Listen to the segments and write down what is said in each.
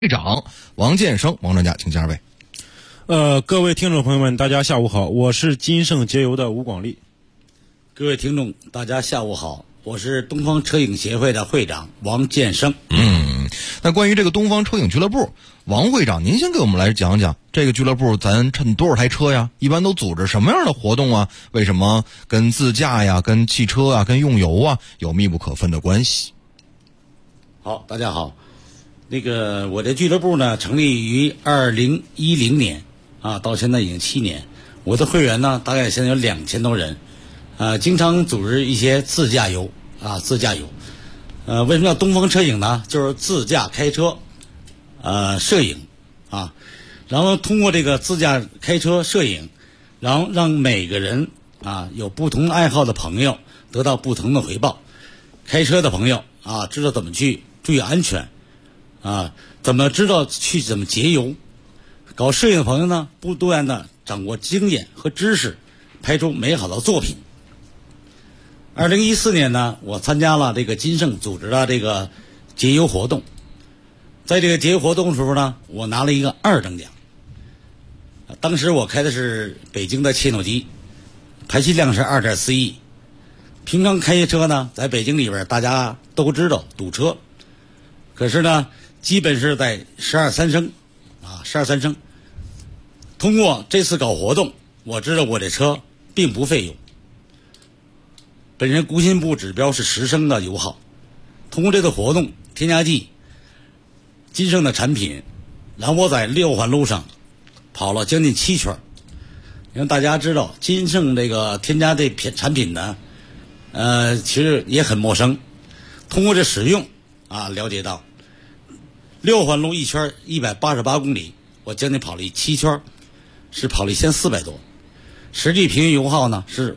会长王建生，王专家，请讲2位。 各位听众朋友们，大家下午好，我是金盛节油的吴广利。 各位听众，大家下午好，我是东方车影协会的会长王建生。 那关于这个东方车影俱乐部，王会长，您先给我们来讲讲这个俱乐部，咱趁多少台车呀？一般都组织什么样的活动啊？为什么跟自驾呀、跟汽车啊、跟用油啊有密不可分的关系？ 好，大家好。我这俱乐部呢，成立于2010年啊，到现在已经7年。我的会员呢，大概现在有2000多人，经常组织一些自驾游。为什么叫东方车影呢？就是自驾开车，摄影啊，然后通过这个自驾开车摄影，然后让每个人啊有不同爱好的朋友得到不同的回报。开车的朋友啊，知道怎么去注意安全。怎么节油？搞摄影的朋友呢，不断的掌握经验和知识，拍出美好的作品。2014年呢，我参加了这个金盛组织的这个节油活动，在这个节油活动的时候呢，我拿了一个2等奖。当时我开的是北京的切诺基，排气量是2.4亿。平常开车呢，在北京里边大家都知道堵车，可是呢，基本是在12三升。通过这次搞活动，我知道我这车并不费油。本人工信部指标是10升的油耗。通过这次活动，添加剂金盛的产品，然后我在6环路上跑了将近7圈。因为大家知道金盛这个添加这产品呢，其实也很陌生。通过这使用了解到6环路一圈188公里，我将近跑了7圈，是跑了1400多，实际平均油耗呢是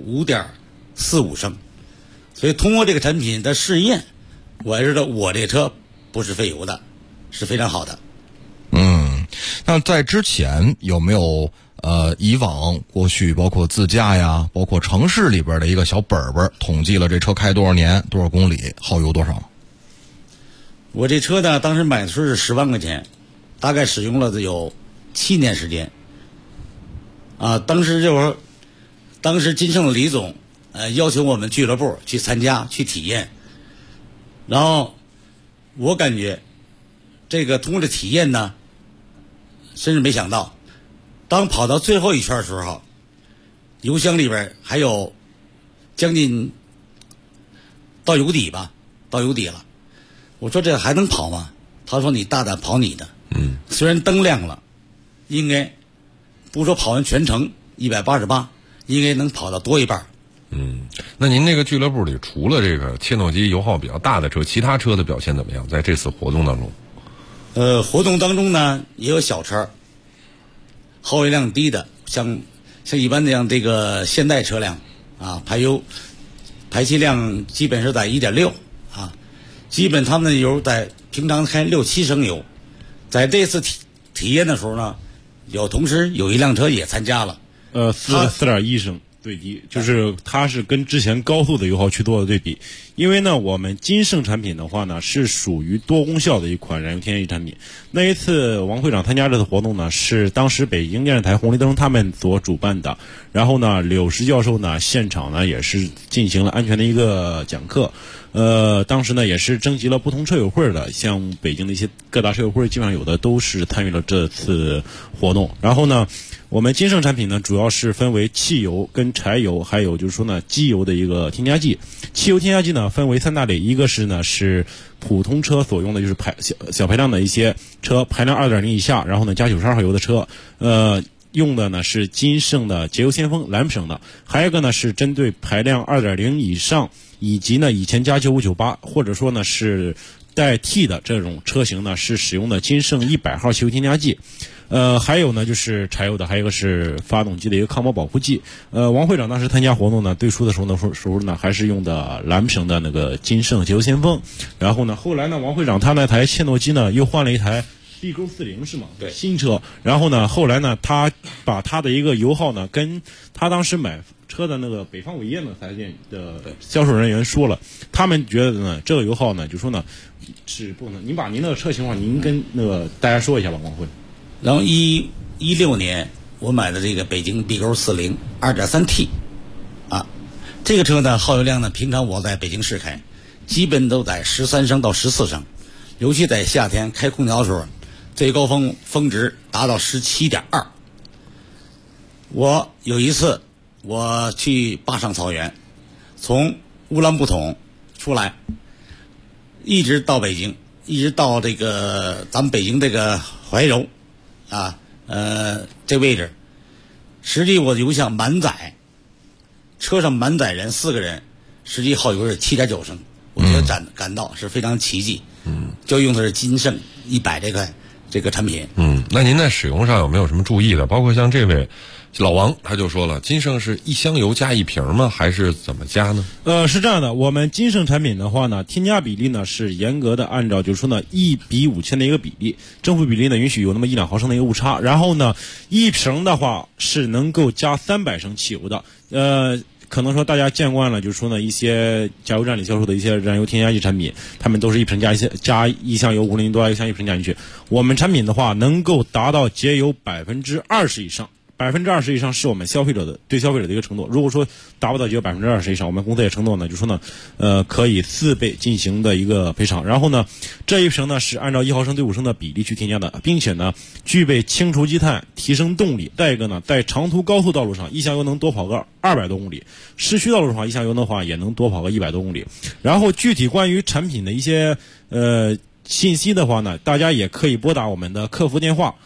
5.45升。所以通过这个产品的试验，我知道我这车不是费油的，是非常好的。 那在之前有没有以往过去包括自驾呀，包括城市里边的一个小本本，统计了这车开多少年、多少公里、耗油多少？ 我这车呢，当时买的时候是10万块钱，大概使用了有7年时间。当时金盛的李总要求我们俱乐部去参加去体验，然后我感觉这个通过这体验呢，甚至没想到，当跑到最后一圈的时候，油箱里边还有将近到油底了。我说这还能跑吗？他说你大胆跑你的。虽然灯亮了，应该不说跑完全程188，应该能跑到多一半。 那您那个俱乐部里，除了这个切诺基油耗比较大的车，其他车的表现怎么样？在这次活动当中， 活动当中呢，也有小车，耗油量低的，像一般的像这个现代车辆排气量基本是在1.6基本他们的油在平常开6-7升油。在这次体验的时候呢，同时有一辆车也参加了 4.1升对比，就是它是跟之前高速的油耗去做的对比。因为呢，我们金盛产品的话呢，是属于多功效的一款燃油添加剂产品。那一次王会长参加这次活动呢，是当时北京电视台红绿灯他们所主办的。然后呢，柳石教授呢现场呢也是进行了安全的一个讲课。当时呢也是征集了不同车友会的，像北京的一些各大车友会，基本上有的都是参与了这次活动。然后呢，我们金盛产品呢主要是分为汽油跟柴油，还有就是说呢机油的一个添加剂。汽油添加剂呢分为3大类，一个是普通车所用的，就是小排量的一些车，排量2.0以下，然后呢加92号油的车，用的呢是金盛的节油先锋蓝省的。还有一个呢是针对排量2.0以上，以及呢以前加9598或者说呢是代替的这种车型呢，是使用的金盛100号汽油添加剂。还有呢就是柴油的，还有一个是发动机的一个抗磨保护剂。王会长当时参加活动呢，对出的时候呢还是用的蓝省的那个金盛节油先锋。然后呢后来呢王会长他那台切诺基呢又换了一台 B 勾40是吗？ 对， 新车。然后呢，后来呢，他把他的一个油耗呢，跟他当时买车的那个北方伟业呢4S店的销售人员说了，他们觉得呢，这个油耗呢，就说呢是不能。您把您的车情况，您跟那个大家说一下吧，王辉。 然后16年我买的这个北京 B 勾40 2.3T， 啊，这个车呢耗油量呢，平常我在北京市开，基本都在13升到14升，尤其在夏天开空调的时候，最高峰值达到17.2。我有一次我去坝上草原，从乌兰布统出来，一直到北京，一直到这个咱们北京这个怀柔啊，这位置，实际我油箱满载，车上满载人4个人，实际耗油是7.9升，我觉得感到是非常奇迹。就用的是金盛100这个产品。 那您在使用上有没有什么注意的？包括像这位老王他就说了，金盛是1箱油加1瓶吗？还是怎么加呢？ 是这样的，我们金盛产品的话呢，添加比例呢是严格的按照就是说呢1:5000的一个比例，正负比例呢允许有那么1-2毫升的一个误差。然后呢，1瓶的话是能够加300升汽油的。可能说大家见惯了，就是说呢，一些加油站里销售的一些燃油添加剂产品，他们都是1瓶加1箱油50多，1箱1瓶加进去。我们产品的话，能够达到节油20%以上。20%以上是我们对消费者的一个承诺。如果说达不到节油20%以上，我们公司也承诺呢，就说呢，可以4倍进行的一个赔偿。然后呢，这1瓶呢是按照1毫升对5升的比例去添加的，并且呢具备清除积碳、提升动力。再一个呢，在长途高速道路上，1箱油能多跑个200多公里；市区道路上，1箱油的话也能多跑个100多公里。然后具体关于产品的一些信息的话呢，大家也可以拨打我们的客服电话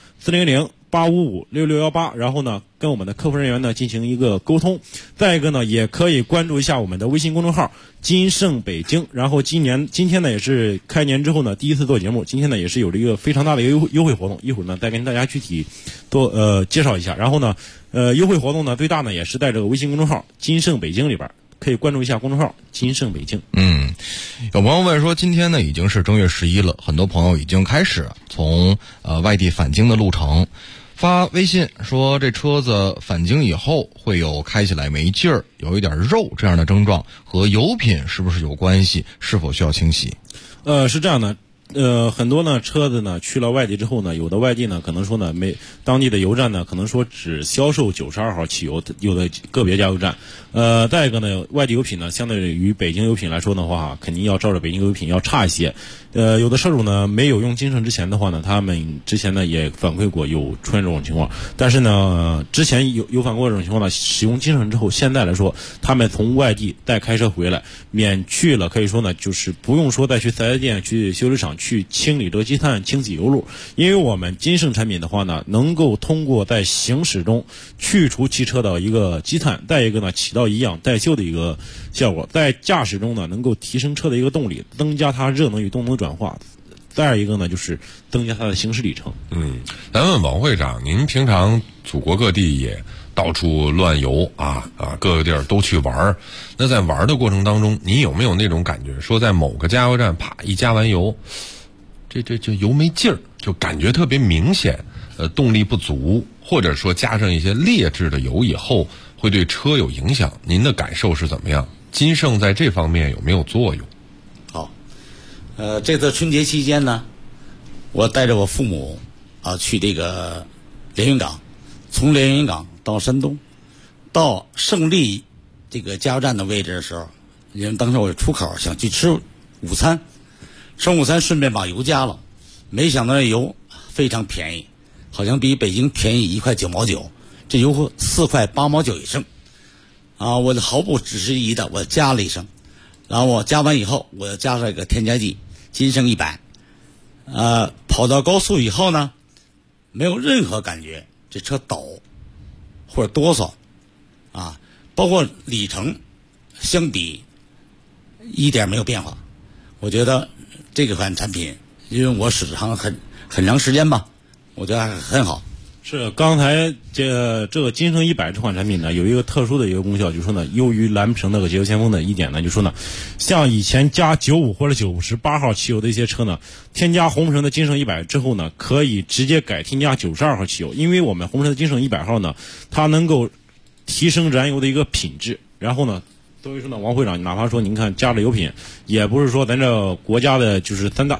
400-855-6618，然后呢跟我们的客服人员呢进行一个沟通。再一个呢，也可以关注一下我们的微信公众号金盛北京。然后今天呢也是开年之后呢第一次做节目，今天呢也是有了一个非常大的一个优惠活动，一会儿呢再跟大家具体多介绍一下。然后呢优惠活动呢最大呢也是在这个微信公众号金盛北京里边，可以关注一下公众号金盛北京。 有朋友问说，今天呢已经是正月11了，很多朋友已经开始从外地返京的路程，发微信说这车子返京以后会有开起来没劲儿，有一点肉这样的症状，和油品是不是有关系？是否需要清洗？ 是这样的。很多呢车子呢去了外地之后呢，有的外地呢可能说呢当地的油站呢可能说只销售92号汽油，有的个别加油站。再一个呢，外地油品呢相对于北京油品来说的话，肯定要照着北京油品要差一些。有的车主呢没有用金盛之前的话呢，他们之前呢也反馈过有出现这种情况，但是呢之前有反馈过这种情况呢，使用金盛之后，现在来说他们从外地再开车回来，免去了可以说呢就是不用说再去4S店去修理厂去清理这个积碳、清洗油路。因为我们金盛产品的话呢，能够通过在行驶中去除汽车的一个积碳，再一个呢起到以氧代秀的一个效果，在驾驶中呢能够提升车的一个动力，增加它热能与动能转化。再一个呢就是增加它的行驶里程。 咱问王会长，您平常祖国各地也到处乱游各个地儿都去玩，那在玩的过程当中，您有没有那种感觉，说在某个加油站啪一加完油，这油没劲儿，就感觉特别明显，动力不足，或者说加上一些劣质的油以后会对车有影响？您的感受是怎么样？金盛在这方面有没有作用？ 好，这次春节期间呢，我带着我父母去这个连云港，从连云港到山东，到胜利这个加油站的位置的时候，因为当时我出口想去吃午餐，吃午餐顺便把油加了，没想到这油非常便宜，好像比北京便宜1块9毛9，这油4块8毛9一升我毫不迟疑的我加了1升，然后我加完以后，我加上一个添加剂金盛100，跑到高速以后呢，没有任何感觉，这车抖或者哆嗦包括里程相比一点没有变化。我觉得这个款产品，因为我使上很长时间吧，我觉得还很好。 是刚才这个金盛100这款产品呢，有一个特殊的一个功效，就是说呢，优于蓝屏那个节油先锋的一点呢，就是说呢，像以前加95或者98号汽油的一些车呢，添加红绳的金盛100之后呢，可以直接改添加92号汽油，因为我们红绳的金盛100号呢，它能够提升燃油的一个品质，然后呢。所以说呢，王会长，哪怕说您看加了油品，也不是说咱这国家的就是三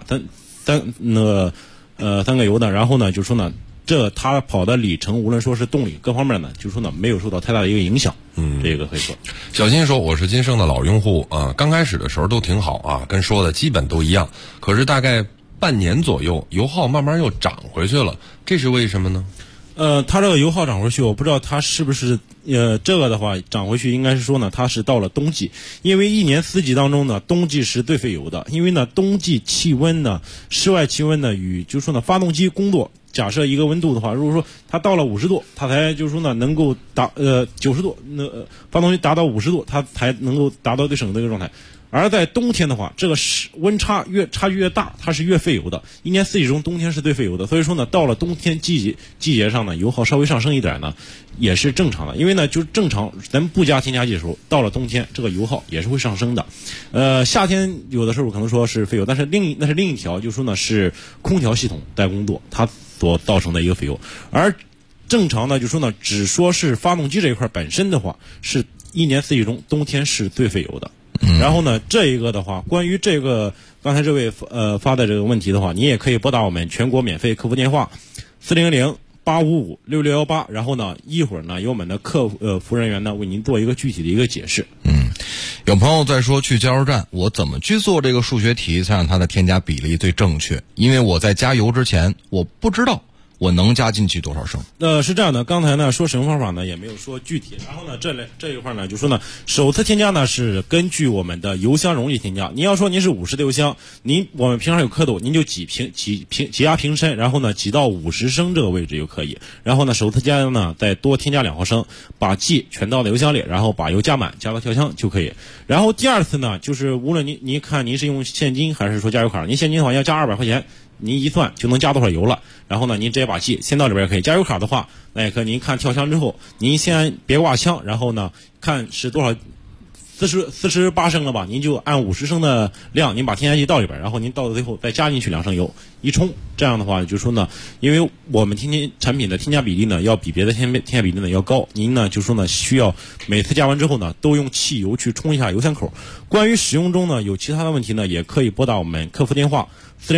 个油的，然后呢，就说呢，这它跑的里程，无论说是动力各方面呢，就说呢没有受到太大的一个影响。这个可以说。 小新说我是金盛的老用户啊，刚开始的时候都挺好啊，跟说的基本都一样，可是大概半年左右，油耗慢慢又涨回去了，这是为什么呢？ 它这个油耗涨回去，我不知道它是不是这个的话涨回去，应该是说呢，它是到了冬季，因为一年四季当中呢，冬季是最费油的，因为呢，冬季气温呢，室外气温呢，与就是说呢，发动机工作，假设一个温度的话，如果说它到了50度，它才就是说呢，能够达90度，发动机达到50度，它才能够达到最省的一个状态。而在冬天的话，这个温差差距越大，它是越费油的。一年四季中，冬天是最费油的。所以说呢，到了冬天季节上呢，油耗稍微上升一点呢，也是正常的。因为呢，就是正常咱不加添加剂的时候，到了冬天，这个油耗也是会上升的。夏天有的时候可能说是费油，但是那是另一条，就是说呢是空调系统在工作，它所造成的一个费油。而正常呢，就是说呢，只说是发动机这一块本身的话，是一年四季中冬天是最费油的。然后呢，这一个的话，关于这个刚才这位发的这个问题的话，你也可以拨打我们全国免费客服电话400-855-6618，然后呢，一会儿呢由我们的服务人员呢为您做一个具体的一个解释。 有朋友在说去加油站，我怎么去做这个数学题才让它的添加比例最正确？因为我在加油之前，我不知道我能加进去多少升？ 是这样的，刚才呢说使用方法呢也没有说具体，然后呢这一块呢就说呢，首次添加呢是根据我们的油箱容积添加。您要说您是50的油箱，我们平常有刻度，您就挤压瓶身，然后呢挤到50升这个位置就可以。然后呢首次加油呢再多添加2毫升，把气全倒到油箱里，然后把油加满，加到跳箱就可以。然后第二次呢就是无论您看您是用现金还是说加油卡，您现金的话要加200块钱。您一算就能加多少油了，然后呢，您直接把气先到里边可以。加油卡的话，那也可以您看跳箱之后，您先别挂枪，然后呢，看是多少，48升了吧，您就按50升的量，您把添加剂倒里边，然后您倒到最后再加进去2升油，一冲，这样的话就说呢，因为我们产品的添加比例呢要比别的添加比例呢要高，您呢就说呢需要每次加完之后呢都用汽油去冲一下油箱口。关于使用中呢有其他的问题呢，也可以拨打我们客服电话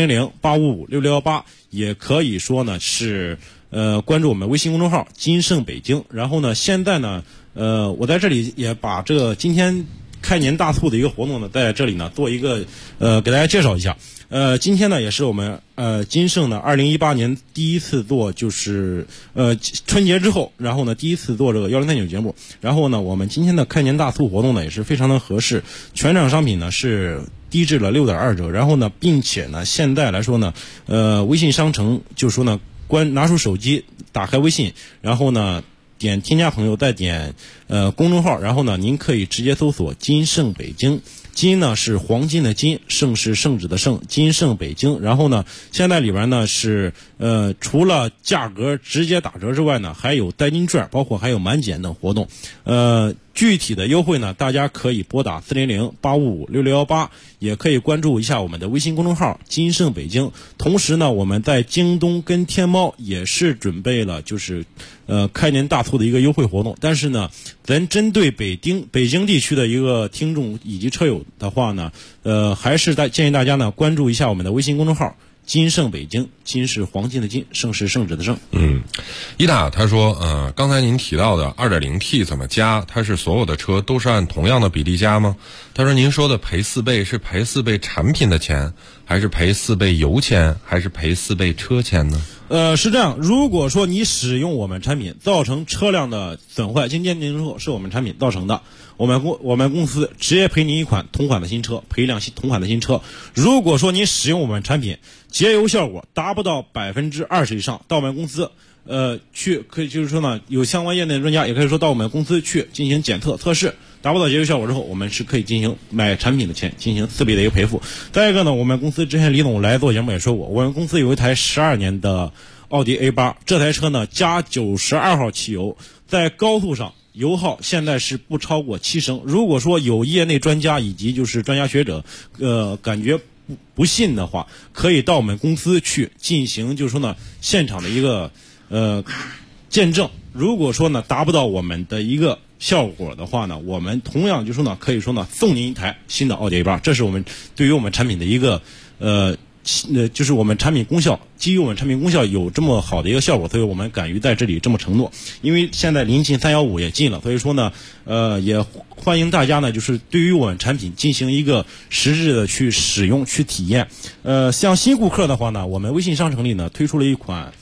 400-855-6618，也可以说呢是关注我们微信公众号金盛北京。然后呢现在呢我在这里也把这个今天开年大促的一个活动呢在这里呢做一个给大家介绍一下。今天呢也是我们金盛呢2018年第一次做，就是春节之后，然后呢第一次做这个1039节目。然后呢我们今天的开年大促活动呢也是非常的合适，全场商品呢是低至了6.2折。然后呢并且呢现在来说呢微信商城就是说呢拿出手机打开微信，然后呢点添加朋友，再点公众号，然后呢您可以直接搜索金盛北京。金呢是黄金的金，盛是圣旨的盛，金盛北京。然后呢现在里边呢是除了价格直接打折之外呢，还有代金券，包括还有满减等活动。具体的优惠呢大家可以拨打400-855-6618，也可以关注一下我们的微信公众号金盛北京。同时呢我们在京东跟天猫也是准备了就是开年大促的一个优惠活动。但是呢咱针对北京地区的一个听众以及车友的话呢还是建议大家呢关注一下我们的微信公众号金盛北京。金是黄金的金，盛是圣旨的盛。 伊达他说刚才您提到的 2.0T 怎么加，它是所有的车都是按同样的比例加吗？他说您说的赔4倍是赔4倍产品的钱，还是赔4倍油钱，还是赔4倍车钱呢？ 是这样，如果说你使用我们产品造成车辆的损坏，经鉴定之后是我们产品造成的，我们公司直接赔您一款同款的新车，赔一辆同款的新车。如果说你使用我们产品节油效果达不到20%以上，到我们公司可以就是说呢，有相关业内专家也可以说到我们公司去进行检测试，达不到节油效果之后，我们是可以进行买产品的钱进行4倍的一个赔付。再一个呢，我们公司之前李总来做节目也说过，我们公司有一台12年的奥迪 A8 这台车呢加92号汽油，在高速上油耗现在是不超过7升。如果说有业内专家以及就是专家学者感觉不信的话，可以到我们公司去进行就是说呢现场的一个见证。如果说呢达不到我们的一个效果的话呢，我们同样就说呢可以说呢送您一台新的奥迪 A8， 这是我们对于我们产品的一个就是我们产品功效，基于我们产品功效有这么好的一个效果，所以我们敢于在这里这么承诺。因为现在临近315也近了，所以说呢也欢迎大家呢就是对于我们产品进行一个实质的去使用去体验。像新顾客的话呢，我们微信商城里呢推出了一款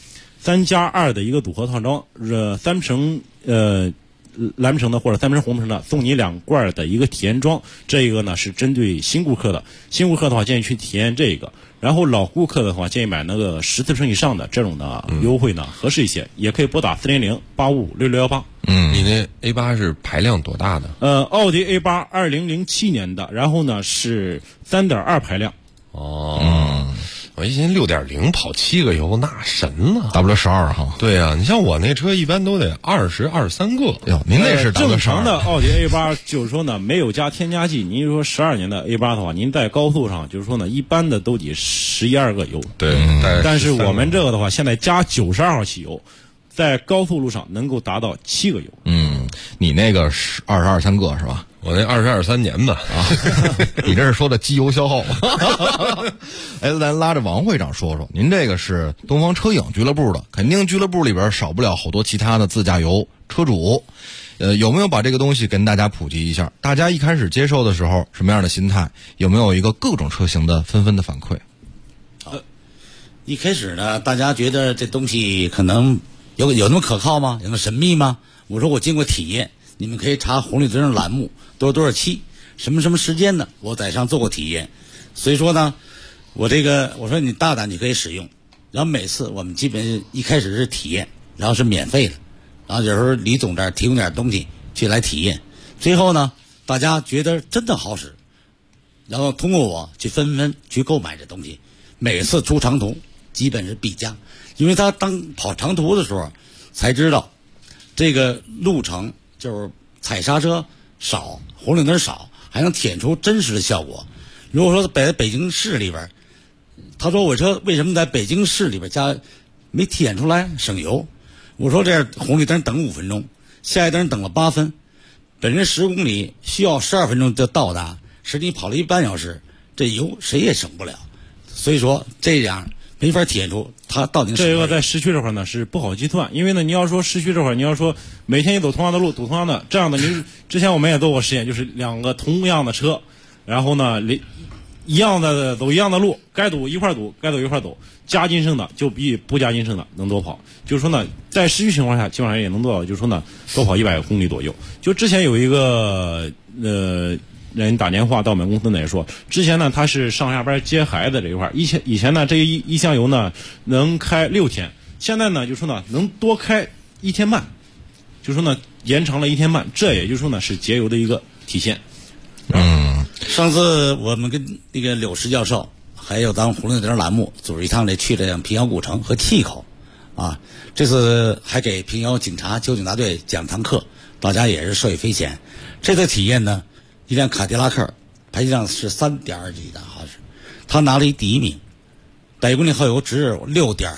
3+2的一个组合套装，3乘蓝橙的或者3乘红橙的，送你2罐的一个体验装。这个呢是针对新顾客的，新顾客的话建议去体验这个，然后老顾客的话建议买那个14升以上的，这种的优惠呢合适一些，也可以拨打400-855-6618。 你那 A8 是排量多大的？ 奥迪 A8 2007年的，然后呢是3.2排量。 我一寻6.0跑7个油，那神了 W12 哈。 对啊，你像我那车一般都得20、23个。 哟，您那是正常的奥迪 A8，就是说呢没有加添加剂。您说12年的 A8 的话，您在高速上就是说呢一般的都得11、12个油。 对， 但是我们这个的话，现在加92号汽油，在高速路上能够达到7个油。 你那个是22、3个是吧？ 我那22、3年吧。 你这是说的机油消耗。咱拉着王会长说说，您这个是东方车影俱乐部的，肯定俱乐部里边少不了好多其他的自驾游车主。有没有把这个东西跟大家普及一下？大家一开始接受的时候什么样的心态？有没有一个各种车型的纷纷的反馈？ 一开始呢，大家觉得这东西可能有那么可靠吗？有那么神秘吗？我说我经过体验，你们可以查红绿灯栏目多少期，什么时间呢？我在上做过体验，所以说呢，我说你大胆你可以使用。然后每次我们基本一开始是体验，然后是免费的，然后有时候李总这儿提供点东西去来体验，最后呢大家觉得真的好使，然后通过我去纷纷去购买这东西。每次出长途基本是必加，因为他当跑长途的时候才知道这个路程就是踩刹车少，红绿灯少，还能体验出真实的效果。如果说在北京市里边，他说我车为什么在北京市里边加没体验出来省油？我说这红绿灯等5分钟，下一灯等了8分，本身10公里需要12分钟就到达，实际跑了1半小时，这油谁也省不了。所以说这样没法体验出它到底是这个在市区这块呢是不好计算，因为呢你要说市区这块，你要说每天你走同样的路，走同样的这样的，你之前我们也做过实验，就是2个同样的车，然后呢一样的走一样的路，该堵一块堵，该走一块走，加金升的就比不加金升的能多跑。就是说呢，在市区情况下，基本上也能做到，就是说呢多跑100公里左右。就之前有一个人打电话到我们公司呢，也说之前呢他是上下班接孩子这一块，以前呢这一箱油呢能开6天，现在呢就说呢能多开1天半，就说呢延长了1天半，这也就是说呢是节油的一个体现。 上次我们跟那个柳石教授还有咱红绿灯栏目组织一趟去了平遥古城和气口啊，这次还给平遥警察交警大队讲堂课，大家也是受益匪浅。这次体验呢，一辆卡迪拉克排气量是3.2几的，好像是他拿了第1名，100公里耗油只有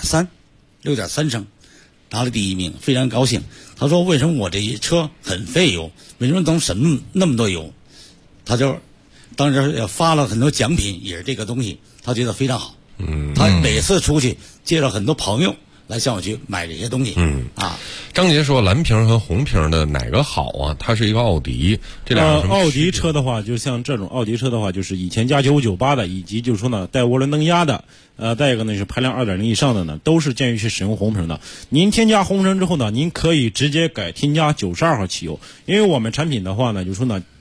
6.3升，拿了第1名，非常高兴。他说为什么我这一车很费油，为什么能省那么多油？他就当时也发了很多奖品，也是这个东西，他觉得非常好。他每次出去介绍很多朋友来向我去买这些东西。 张杰说蓝屏和红屏的哪个好啊？它是一个奥迪，这俩有什么奥迪车的话，就像这种奥迪车的话，就是以前加9598的，以及就是说呢带涡轮增压的，再一个呢是排量2.0以上的呢，都是建议去使用红屏的。您添加红屏之后呢，您可以直接添加92号汽油，因为我们产品的话呢，就是说呢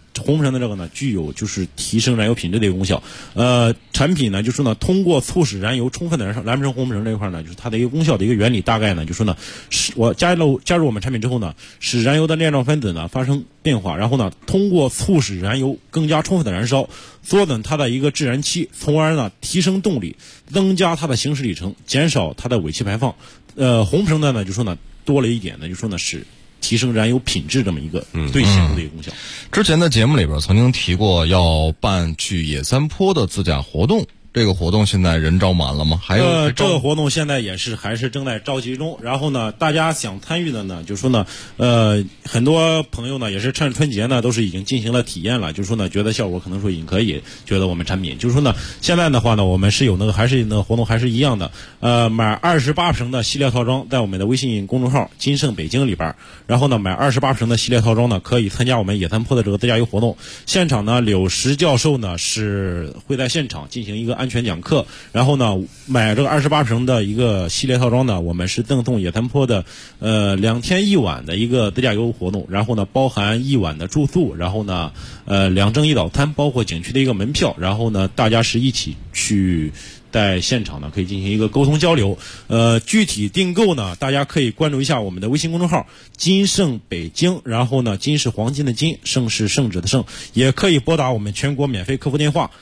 红木城的这个呢，具有就是提升燃油品质的一个功效。产品呢，就是呢，通过促使燃油充分的燃烧，蓝木城、红木城这一块呢，就是它的一个功效的一个原理，大概呢，就是呢，是我加入我们产品之后呢，使燃油的链状分子呢发生变化，然后呢，通过促使燃油更加充分的燃烧，缩短它的一个制燃期，从而呢提升动力，增加它的行驶里程，减少它的尾气排放。红木城的呢，就说呢多了一点呢，就说呢是提升燃油品质这么一个最显著的一个功效。 之前的节目里边曾经提过要办去野三坡的自驾活动，这个活动现在人招满了吗？还有这个活动现在还是正在召集中。然后呢，大家想参与的呢，就是说呢，很多朋友呢也是趁春节呢都是已经进行了体验了，就是说呢觉得效果可能说已经可以，觉得我们产品就是说呢，现在的话呢，我们是有还是那个活动还是一样的，买28升的系列套装，在我们的微信公众号金盛北京里边，然后呢买28升的系列套装呢，可以参加我们野三坡的这个自驾游活动。现场呢，柳石教授呢是会在现场进行一个安全讲课，然后呢买这个28升的一个系列套装呢，我们是赠送野三坡的2天1晚的一个自驾游活动，然后呢包含1晚的住宿，然后呢2蒸1早餐，包括景区的一个门票，然后呢大家是一起去在现场呢可以进行一个沟通交流。具体订购呢，大家可以关注一下我们的微信公众号金盛北京，然后呢金是黄金的金，盛是圣旨的盛，也可以拨打我们全国免费客服电话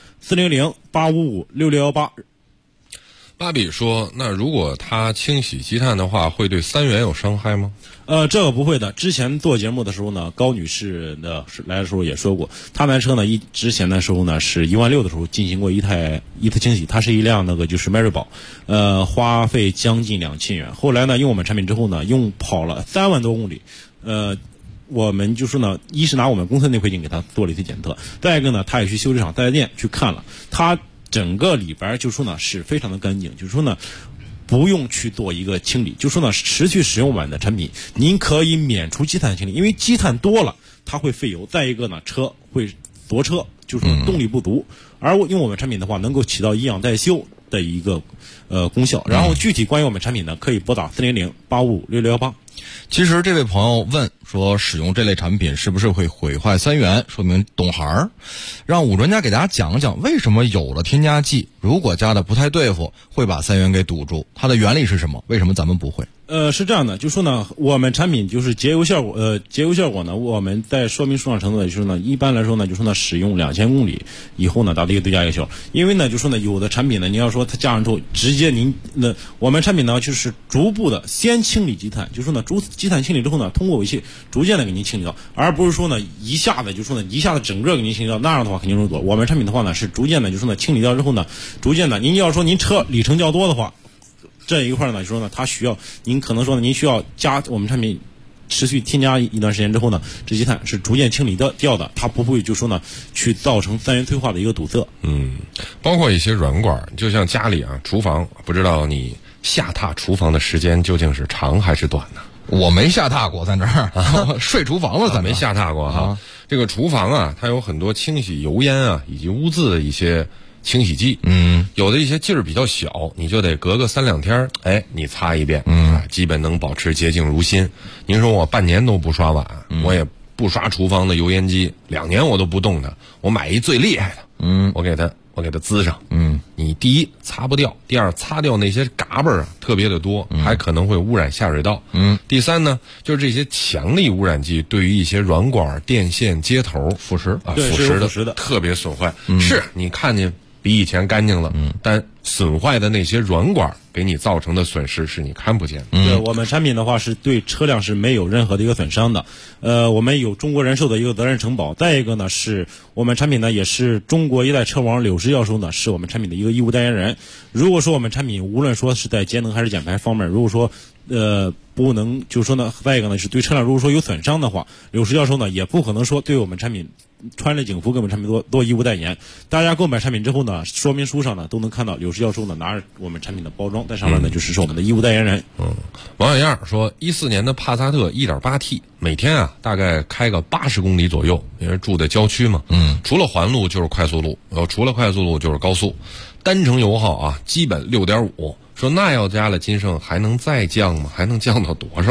400-855-6618。 芭比说，那如果他清洗积碳的话，会对三元有伤害吗？ 这个不会的。之前做节目的时候呢，高女士的来的时候也说过，她那车呢之前的时候呢是16000的时候进行过一次清洗，它是一辆那个就是迈锐宝，花费将近2000元。后来呢用我们产品之后呢，用跑了3万多公里，我们就说呢，一是拿我们公司内窥镜给他做了一次检测，再一个呢，他也去修理厂4S店去看了，他整个里边就说呢是非常的干净，就是说呢不用去做一个清理，就说呢持续使用我们的产品，您可以免除积碳清理，因为积碳多了它会费油，再一个呢车会锁车，就是说动力不足，而用我们产品的话能够起到以养代修的一个功效。然后具体关于我们产品呢，可以拨打400-855-6618。 其实这位朋友问说，使用这类产品是不是会毁坏三元？说明懂行儿，让武专家给大家讲讲为什么有了添加剂，如果加的不太对付，会把三元给堵住，它的原理是什么？为什么咱们不会？ 是这样的，就说呢，我们产品就是节油效果呢，我们在说明书上承诺的就是呢，一般来说呢，就说呢，使用2000公里以后呢，达到一个最佳有效。因为呢，就说呢，有的产品呢，你要说它加上之后，直接我们产品呢，就是逐步的先清理积碳，就说呢，积碳清理之后呢，通过尾气逐渐的给您清理到，而不是说呢，一下子整个给您清理到，那样的话肯定是多。我们产品的话呢，是逐渐的，就说呢，清理掉之后呢，逐渐的，您要说您车里程较多的话，这一块呢，就说呢，它需要您可能说呢，您需要加我们产品持续添加一段时间之后呢，这积碳是逐渐清理掉的，它不会就说呢去造成三元催化的一个堵塞。 包括一些软管，就像家里啊，厨房，不知道你下榻厨房的时间究竟是长还是短呢？ 我没下榻过，在那儿睡厨房了，咱没下榻过哈。这个厨房啊，它有很多清洗油烟啊以及污渍的一些清洗剂，有的一些劲儿比较小，你就得隔个3-2天，你擦一遍，基本能保持洁净如新。您说我半年都不刷碗，我也不刷厨房的油烟机，2年我都不动它，我买一最厉害的，我给它滋上，你第一擦不掉，第二擦掉那些嘎巴啊特别的多，还可能会污染下水道，第三呢，就是这些强力污染剂对于一些软管、电线、接头腐蚀的特别损坏，是你看见比以前干净了，但损坏的那些软管给你造成的损失是你看不见的。 对，我们产品的话是对车辆是没有任何的一个损伤的。我们有中国人寿的一个责任承保，再一个呢是我们产品呢也是中国一代车王柳石教授呢是我们产品的一个义务代言人。如果说我们产品无论说是在节能还是减排方面，如果说不能就是说呢，再一个呢是对车辆如果说有损伤的话，柳石教授呢也不可能说对我们产品穿着警服给我们产品做义务代言。大家购买产品之后呢，说明书上呢都能看到柳石教授呢拿着我们产品的包装，在上面呢就是我们的义务代言人。 王小样说，14年的帕萨特 1.8T 每天啊大概开个80公里左右，因为住在郊区嘛，除了环路就是快速路，除了快速路就是高速，单程油耗啊基本6.5。说那要加了金盛还能再降吗？还能降到多少啊？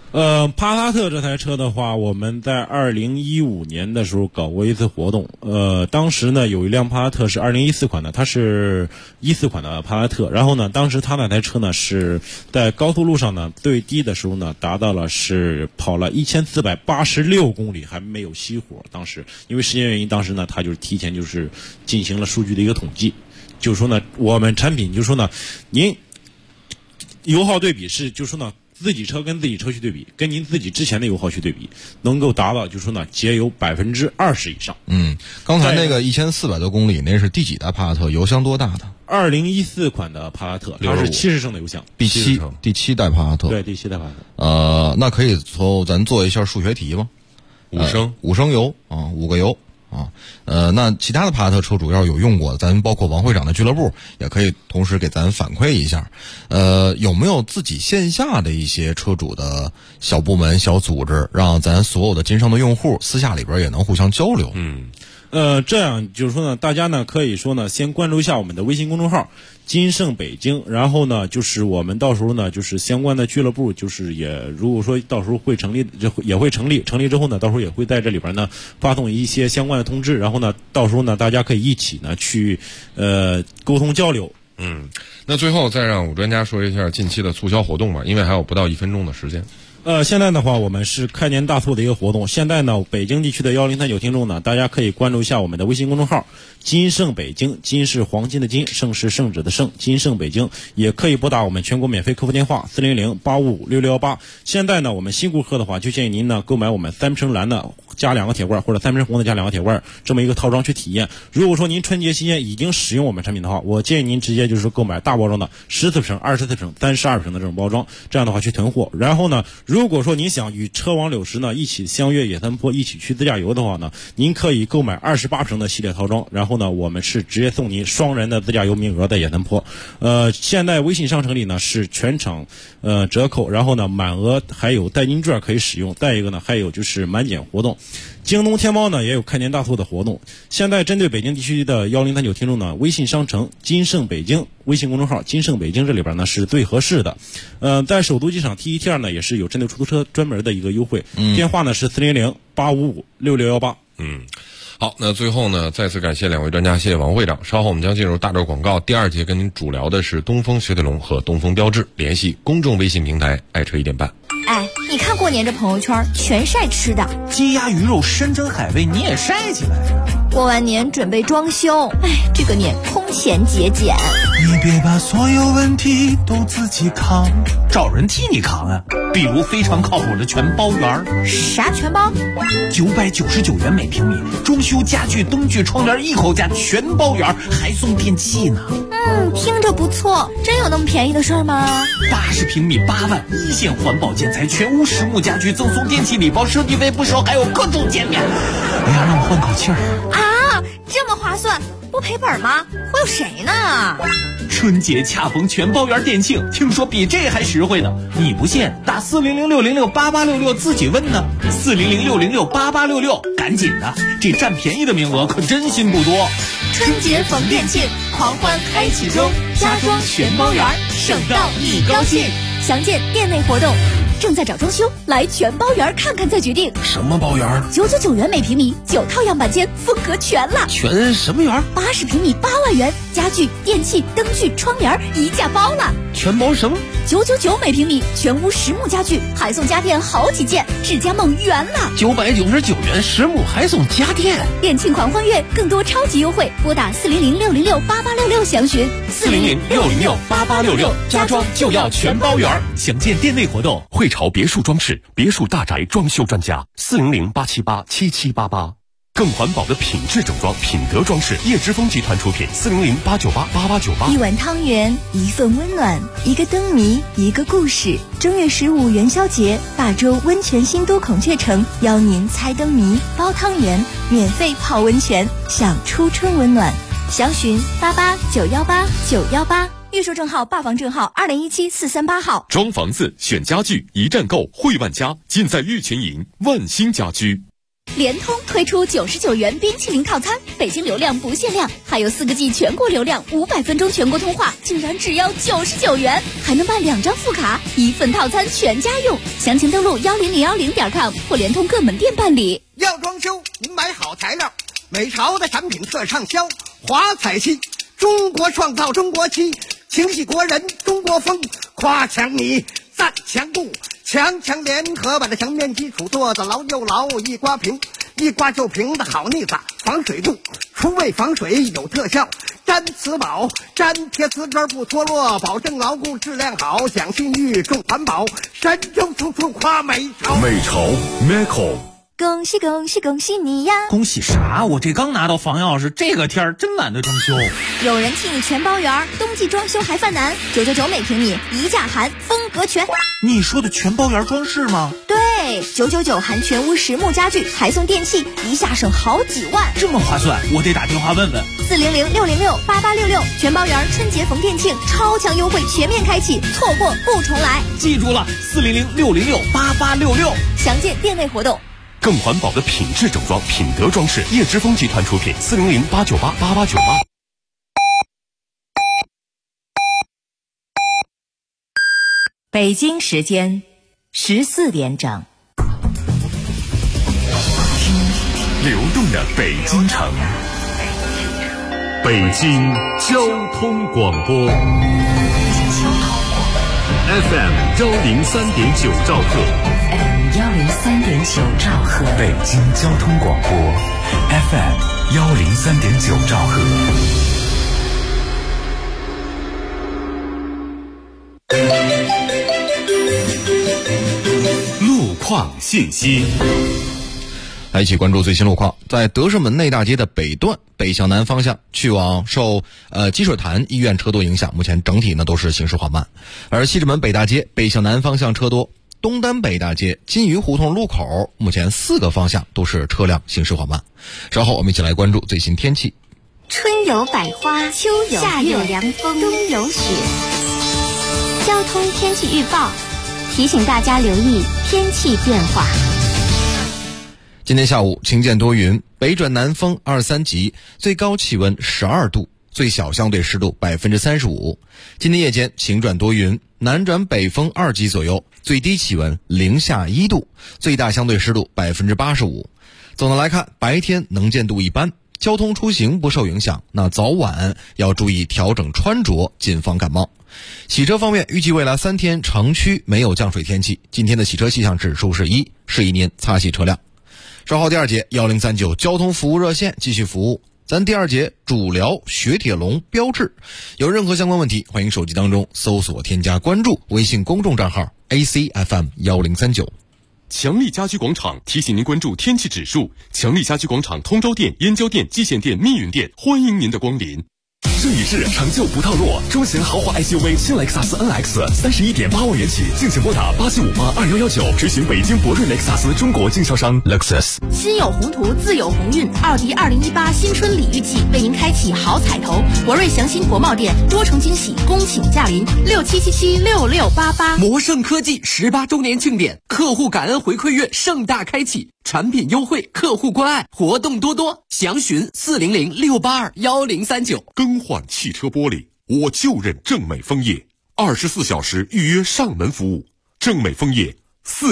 帕萨特这台车的话，我们在2015年的时候搞过一次活动。当时呢有一辆帕萨特是2014款的，它是14款的帕萨特。然后呢，当时它那台车呢是在高速路上呢最低的时候呢达到了是跑了1486公里，还没有熄火。当时因为时间原因，当时呢它就是提前就是进行了数据的一个统计，就是说呢我们产品就是说呢您油耗对比是就是说呢。自己车跟自己车去对比，跟您自己之前的油耗去对比，能够达到就是说呢节油20%以上。 刚才那个1400多公里，那是第几代帕萨特？油箱多大的 ？2014款的帕萨特，它是70升的油箱， 第七代帕萨特。 对，第7代帕萨特。 那可以咱做一下数学题吗？5升油啊，5个油。那其他的帕萨特车主要有用过，咱包括王会长的俱乐部也可以同时给咱反馈一下。有没有自己线下的一些车主的小部门、小组织，让咱所有的金盛的用户私下里边也能互相交流？ 这样就是说呢，大家呢可以说呢，先关注一下我们的微信公众号“金盛北京”，然后呢，就是我们到时候呢，就是相关的俱乐部，就是如果说到时候会成立，也会成立之后呢，到时候也会在这里边呢发送一些相关的通知，然后呢，到时候呢，大家可以一起呢去沟通交流。 那最后再让武专家说一下近期的促销活动吧，因为还有不到1分钟的时间。 现在的话，我们是开年大促的一个活动。现在呢，北京地区的1039听众呢，大家可以关注一下我们的微信公众号“金盛北京”，金是黄金的金，盛是圣旨的盛，金盛北京。也可以拨打我们全国免费客服电话400-855-6618。现在呢，我们新顾客的话，就建议您呢购买我们3升蓝的加2个铁罐，或者3升红的加2个铁罐这么一个套装去体验。如果说您春节期间已经使用我们产品的话，我建议您直接就是购买大包装的14升、24升、32升的这种包装，这样的话去囤货。然后呢，如果说您想与车王柳石呢一起相约野三坡，一起去自驾游的话呢，您可以购买28升的系列套装，然后呢，我们是直接送您双人的自驾游名额在野三坡。现在微信商城里呢是全场折扣，然后呢满额还有代金券可以使用，再一个呢还有就是满减活动。京东天猫呢也有开年大促的活动。现在针对北京地区的1039听众呢，微信商城金盛北京微信公众号金盛北京这里边呢是最合适的。在首都机场 T1T2 呢也是有针对出租车专门的一个优惠，电话呢是400-855-6618。 好，那最后呢，再次感谢2位专家，谢谢王会长。稍后我们将进入大轴广告，第2节跟您主聊的是东风雪铁龙和东风标致，联系公众微信平台爱车1点半。 哎，你看过年这朋友圈全晒吃的， 鸡鸭鱼肉山珍海味你也晒起来呀。 过完年准备装修，哎，这个年空前节俭。 你别把所有问题都自己扛，找人替你扛啊。比如非常靠谱的全包园。 啥全包 ？999元每平米，装修家具、灯具、窗帘一口价，全包圆，还送电器呢。 听着不错，真有那么便宜的事儿吗 ？80平米8万，一线环保建材，全屋实木家具，赠送电器礼包，设计费不收，还有各种减免。哎呀，让我换口气儿啊！这么划算，不赔本吗？忽悠谁呢？ 春节恰逢全包圆店庆，听说比这还实惠呢。你不信，打400-606-8866自己问呢。400-606-8866，赶紧的，这占便宜的名额可真心不多。 春节逢店庆，狂欢开启中，家装全包圆，省到你高兴。详见店内活动。正在找装修，来全包圆看看再决定。 什么包圆 ？999元每平米，9套样板间，风格全了。 全什么圆 ？80平米8万元，家具、电器、灯具、窗帘一价包了。 全包什么 ？999每平米，全屋实木家具，还送家电好几件，智家梦圆了。 999元实木还送家电， 店庆狂欢月，更多超级优惠，拨打400-606-8866详询。 400-606-8866，家装就要全包圆。详见店内活动。 汇潮别墅装饰，别墅大宅装修专家，400-878-7788。更环保的品质整装，品德装饰，叶之峰集团出品，400-898-8898。 一碗汤圆，一份温暖，一个灯谜，一个故事。正月15元宵节，大洲温泉新都孔雀城邀您猜灯谜、包汤圆，免费泡温泉，享初春温暖。详询88918918，预售证号、霸房证号2017-438号。 装房子、选家具，一站购，汇万家，尽在玉泉营万兴家居。 联通推出99元冰淇淋套餐，北京流量不限量，还有4个G 全国流量，500分钟全国通话，竟然只要99元，还能办2张副卡，1份套餐全家用。详情登录10010.com 或联通各门店办理。 要装修，您买好材料，美潮的产品特畅销，华彩漆，中国创造中国漆，情系国人中国风，夸强你赞强度，强联合把这墙面基础做得牢又牢，一刮平，一刮就平的好腻子，防水度，除味防水有特效，粘瓷宝，粘贴瓷砖不脱落，保证牢固质量好，讲信誉重环保，神州处处夸美潮。 美潮 Meco。 恭喜恭喜恭喜你呀！ 恭喜啥？我这刚拿到房钥匙，这个天儿真懒得装修。 有人替你全包圆，冬季装修还犯难，999美平米，一价含风格全。 你说的全包圆装饰吗？ 对，999含全屋实木家具，还送电器，一下省好几万， 这么划算，我得打电话问问。 400-606-8866，全包圆春节逢店庆，超强优惠全面开启，错过不重来。 记住了，400-606-8866， 详见店内活动。 更环保的品质整装，品德装饰，叶之峰集团出品，400-898-8898。 北京时间14点整。 听流动的北京城，北京交通广播 FM 103.9兆赫。 103.9兆赫， 北京交通广播 FM 103.9兆赫。路况信息， 来一起关注最新路况。在德胜门内大街的北段北向南方向去往受积水潭医院车多影响，目前整体呢都是行驶缓慢。而西直门北大街北向南方向车多，东单北大街金鱼胡同路口目前4个方向都是车辆行驶缓慢。稍后我们一起来关注最新天气。 春有百花，秋有夏有凉风，冬有雪。交通天气预报提醒大家留意天气变化。 今天下午晴间多云，北转南风2、3级，最高气温12度，最小相对湿度35%。今天夜间晴转多云，南转北风2级左右，最低气温零下1度，最大相对湿度85%。总的来看，白天能见度一般，交通出行不受影响，那早晚要注意调整穿着，谨防感冒。洗车方面，预计未来3天城区没有降水天气，今天的洗车气象指数是1，适宜您擦洗车辆。稍后第2节1039交通服务热线继续服务。咱第2节主聊雪铁龙标志，有任何相关问题，欢迎手机当中搜索添加关注微信公众账号 ACFM1039。 强力家居广场提醒您关注天气指数。强力家居广场通州店、燕郊店、蓟县店、密云店，欢迎您的光临。试一试，成就不套路。中型豪华 SUV 新雷克萨斯 NX 31.8万元起，敬请拨打87582119，执行北京博瑞雷克萨斯中国经销商 Lexus。 心有宏图，自有鸿运。奥迪2018新春礼遇季为您开启好彩头，博瑞祥鑫国贸店多重惊喜，恭请驾临，67776688。 魔盛科技18周年庆典，客户感恩回馈月盛大开启，产品优惠，客户关爱，活动多多，详询400-682-1039。 更换汽车玻璃，我就认正美枫叶，24小时预约上门服务。正美枫叶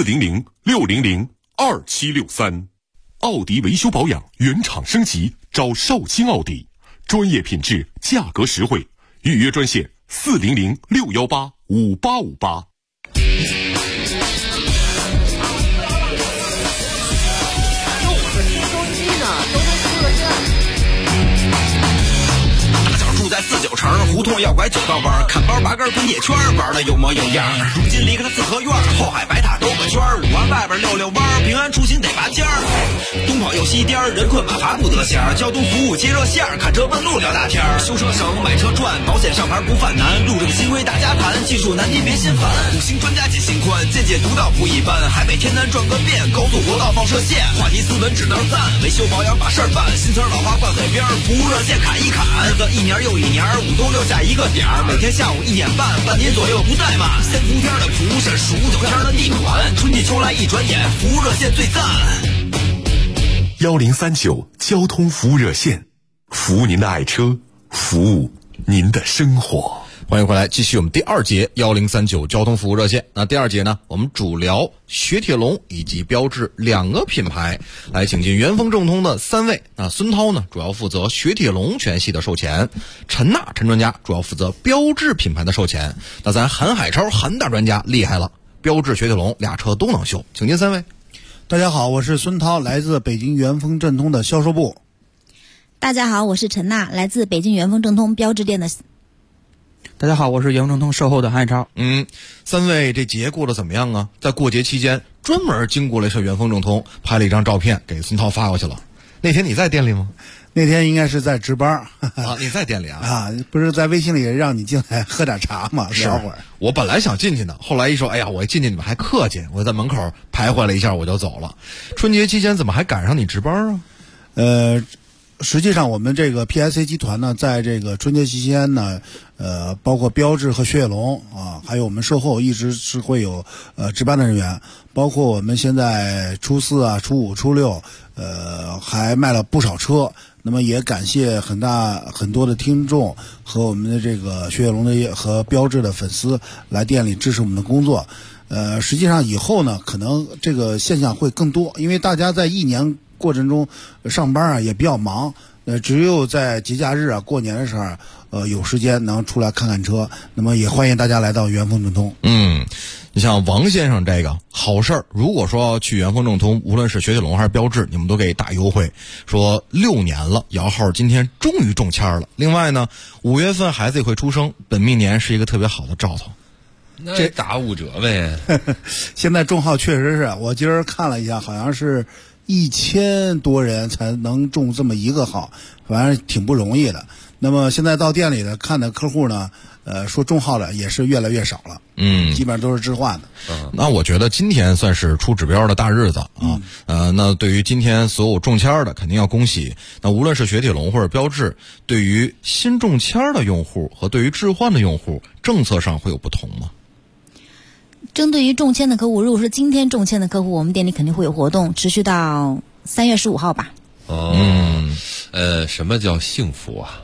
400-600-2763。奥迪维修保养原厂升级，找少卿奥迪，专业品质，价格实惠，预约专线400-618-5858。 在49城胡同要拐9道弯，看包拔根滚铁圈，玩的有模有样。如今离开了四合院，后海白塔兜个圈，5环外边溜弯，平安出行得拔尖儿。东跑又西颠，人困马乏不得闲。交通服务接热线，看车问路聊大天。修车省，买车赚，保险上牌不犯难。路政新规大家谈，技术难题别心烦。5星专家解心宽，见解独到不一般。海北天南转个遍，高速国道放射线。话题斯文只能赞，维修保养把事儿办。新村老花灌海边，服务热线砍一砍。日子一年又一年，5都留下一个点儿，每天下午1点半，半年左右不怠慢。3伏天的服务是数9天的地暖，春季秋来一转眼，服务热线最赞。 1039交通服务热线，服务您的爱车，服务您的生活。 欢迎回来，继续我们第二节1039交通服务热线。那第二节呢，我们主聊雪铁龙以及标致两个品牌，来请进元丰正通的3位。那孙涛呢，主要负责雪铁龙全系的售前；陈娜陈专家主要负责标致品牌的售前。那咱韩海超韩大专家厉害了，标致雪铁龙俩车都能修，请进3位。 大家好，我是孙涛，来自北京元丰正通的销售部。 大家好，我是陈娜，来自北京元丰正通标致店的。 大家好，我是元丰正通售后的韩超。 3位这节过得怎么样啊？在过节期间，专门经过了一次元丰正通，拍了一张照片给孙涛发过去了。那天你在店里吗？ 那天应该是在值班。 你在店里啊？ 啊，不是在微信里让你进来喝点茶吗？聊会儿。 我本来想进去呢，后来一说，哎呀，我一进去你们还客气，我在门口徘徊了一下我就走了。春节期间怎么还赶上你值班啊？ 实际上我们这个 PSA 集团呢，在这个春节期间呢，包括标致和雪铁龙啊，还有我们售后一直是会有值班的人员，包括我们现在初4啊、初5、初6，还卖了不少车。那么也感谢很多的听众和我们的这个雪铁龙的和标致的粉丝来店里支持我们的工作。实际上以后呢，可能这个现象会更多，因为大家在一年过程中上班啊也比较忙，只有在节假日啊、过年的时候，有时间能出来看看车。那么也欢迎大家来到元丰正通。 你像王先生这个好事儿，如果说要去元丰正通，无论是雪铁龙还是标致，你们都给大优惠，说6年了，摇号今天终于中签了。另外呢，5月份孩子也会出生，本命年是一个特别好的兆头。 这打5折呗。 现在中号确实是，我今儿看了一下，好像是1000多人才能中这么一个号，反正挺不容易的。那么现在到店里的看的客户呢，说中号的也是越来越少了，基本上都是置换的。 那我觉得今天算是出指标的大日子啊。那对于今天所有中签的，肯定要恭喜。那无论是雪铁龙或者标致，对于新中签的用户和对于置换的用户，政策上会有不同吗？ 针对于中签的客户，如果是今天中签的客户，我们店里肯定会有活动，持续到3月15号吧。 什么叫幸福啊？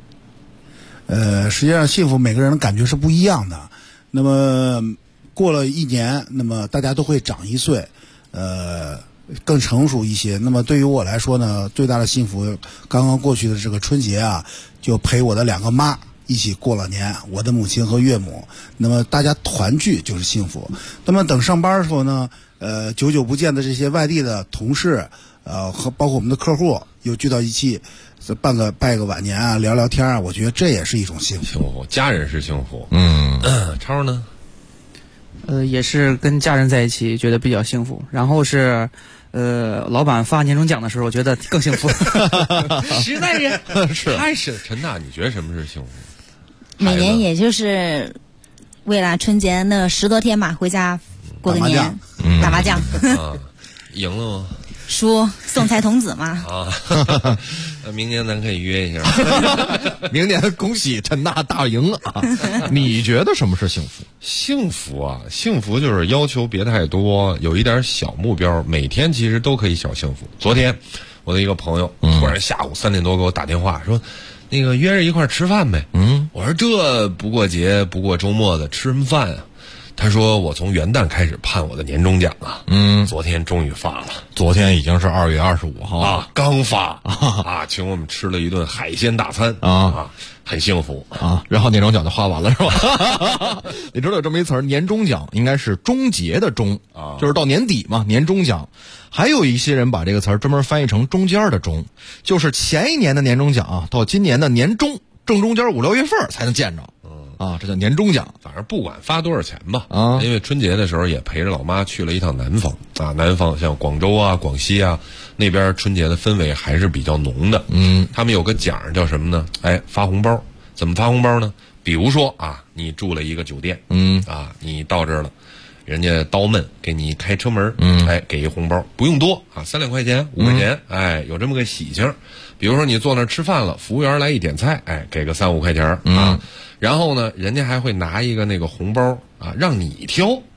实际上幸福每个人的感觉是不一样的。那么过了1年，那么大家都会长1岁，更成熟一些。那么对于我来说呢，最大的幸福，刚刚过去的这个春节啊，就陪我的2个妈一起过了年，我的母亲和岳母。那么大家团聚就是幸福。那么等上班的时候呢，久久不见的这些外地的同事，和包括我们的客户又聚到一起，拜个晚年啊，聊聊天啊，我觉得这也是一种幸福。 家人是幸福。超呢？ 也是跟家人在一起，觉得比较幸福。然后是，老板发年终奖的时候，我觉得更幸福。 实在人是太是。陈大，你觉得什么是幸福？ 每年也就是为了春节那10多天嘛，回家过个年，打麻将。 赢了吗？ 输，送财童子嘛。 明年咱可以约一下。 明年恭喜陈大大赢啊！你觉得什么是幸福？ 幸福啊，幸福就是要求别太多，有一点小目标，每天其实都可以小幸福。昨天我的一个朋友突然下午3点多给我打电话说，那个约着一块吃饭呗。我说这不过节不过周末的，吃什么饭啊？他说我从元旦开始盼我的年终奖啊，昨天终于发了。 昨天已经是2月25号啊，刚发啊，请我们吃了一顿海鲜大餐啊，很幸福啊。然后年终奖就花完了是吧？你知道有这么一词儿，年终奖应该是终结的终啊，就是到年底嘛，年终奖。还有一些人把这个词儿专门翻译成中间的中，就是前一年的年终奖啊，到今年的年终正中间5、6月份才能见着。这叫年终奖。 反正不管发多少钱吧，因为春节的时候也陪着老妈去了一趟南方啊，南方像广州啊、广西啊那边春节的氛围还是比较浓的。他们有个奖叫什么呢？发红包。怎么发红包呢？比如说啊，你住了一个酒店，你到这儿了，人家刀闷给你开车门，给一红包，不用多啊，3、2块钱、5块钱，有这么个喜庆。比如说你坐那儿吃饭了，服务员来一点菜，给个3、5块钱啊。然后呢，人家还会拿一个那个红包啊，让你挑，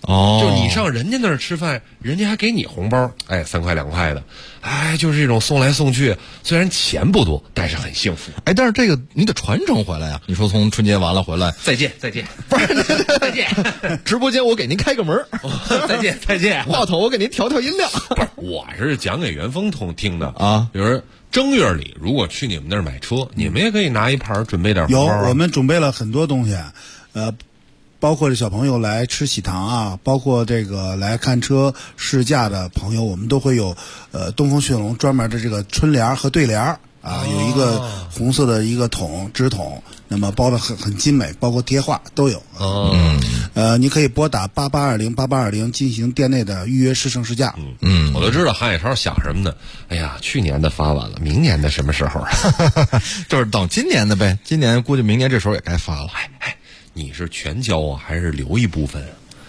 哦， 就你上人家那儿吃饭，人家还给你红包，哎，3块2块的，哎，就是这种送来送去，虽然钱不多，但是很幸福。 哎，但是这个你得传承回来呀。你说从春节完了回来， 再见， 不是再见，直播间我给您开个门， 再见， 话筒我给您调调音量。 不是，我是讲给元丰听的啊， 比如正月里如果去你们那儿买车，你们也可以拿一盘准备点红包啊。 有，我们准备了很多东西，包括这小朋友来吃喜糖啊，包括这个来看车试驾的朋友，我们都会有东风雪铁龙专门的这个春联和对联啊，有一个红色的一个纸筒，那么包的很精美，包括贴画都有。你可以拨打88208820进行店内的预约试乘试驾。 我都知道韩海超想什么呢？哎呀，去年的发完了，明年的什么时候啊？ 就是等今年的呗，今年估计明年这时候也该发了。 哎，你是全交啊，还是留一部分？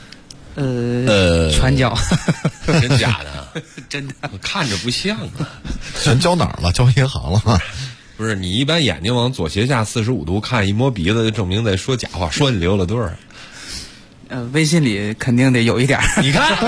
全交。 真假的？ 真的， 看着不像啊。 全交哪儿了？交银行了吗？ 不是，你一般眼睛往左斜下45度看，一摸鼻子就证明在说假话，说你留了对儿。 微信里肯定得有一点。 你看，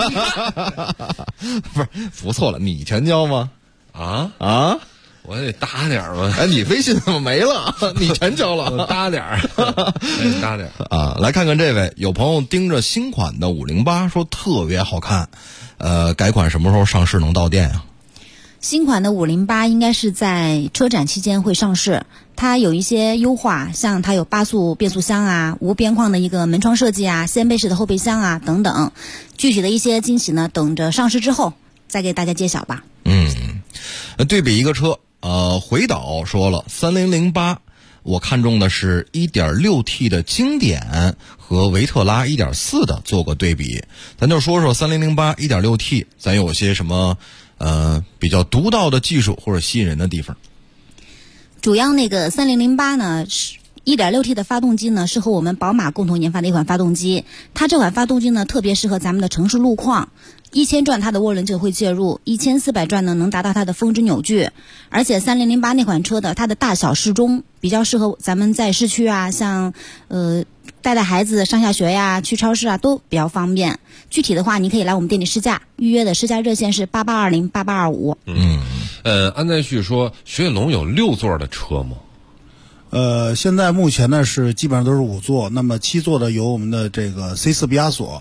不是不错了，你全交吗？啊！ 我得搭点嘛。 哎，你微信怎么没了？你全交了， 我搭点搭点啊！来看看这位，有朋友盯着新款的508说特别好看，改款什么时候上市能到店呀？ 新款的508应该是在车展期间会上市，它有一些优化，像它有8速变速箱啊、无边框的一个门窗设计啊、掀背式的后备箱啊等等，具体的一些惊喜呢，等着上市之后再给大家揭晓吧。 对比一个车，回导说了3008，我看中的是 1.6T 的经典和维特拉 1.4 的做个对比，咱就说说3008 1.6T， 咱有些什么比较独到的技术或者吸引人的地方。 主要那个3008呢是1.6T 的发动机呢，是和我们宝马共同研发的一款发动机。它这款发动机呢，特别适合咱们的城市路况，1000转它的涡轮就会介入，1400转呢能达到它的峰值扭矩。而且3008那款车的它的大小适中，比较适合咱们在市区啊，像带孩子上下学呀、去超市啊都比较方便。具体的话，你可以来我们店里试驾，预约的试驾热线是88208825。 安在旭说，雪铁龙有6座的车吗？ 现在目前呢是基本上都是5座，那么7座的有我们的这个 C4 毕加索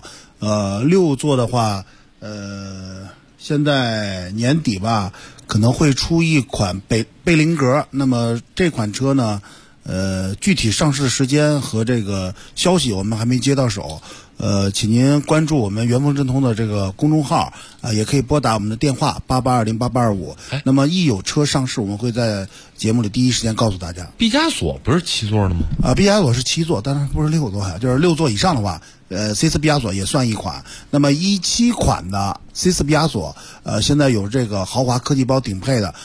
，6座的话，现在年底吧可能会出一款贝林格，那么这款车呢，具体上市时间和这个消息我们还没接到手，请您关注我们元丰真通的这个公众号啊，也可以拨打我们的电话88208825。那么一有车上市，我们会在节目里第一时间告诉大家。 毕加索不是7座的吗？ 毕加索是7座，但是不是6座呀，就是6座以上的话，C4 毕加索也算一款。那么17款的 C4 毕加索，现在有这个豪华科技包顶配的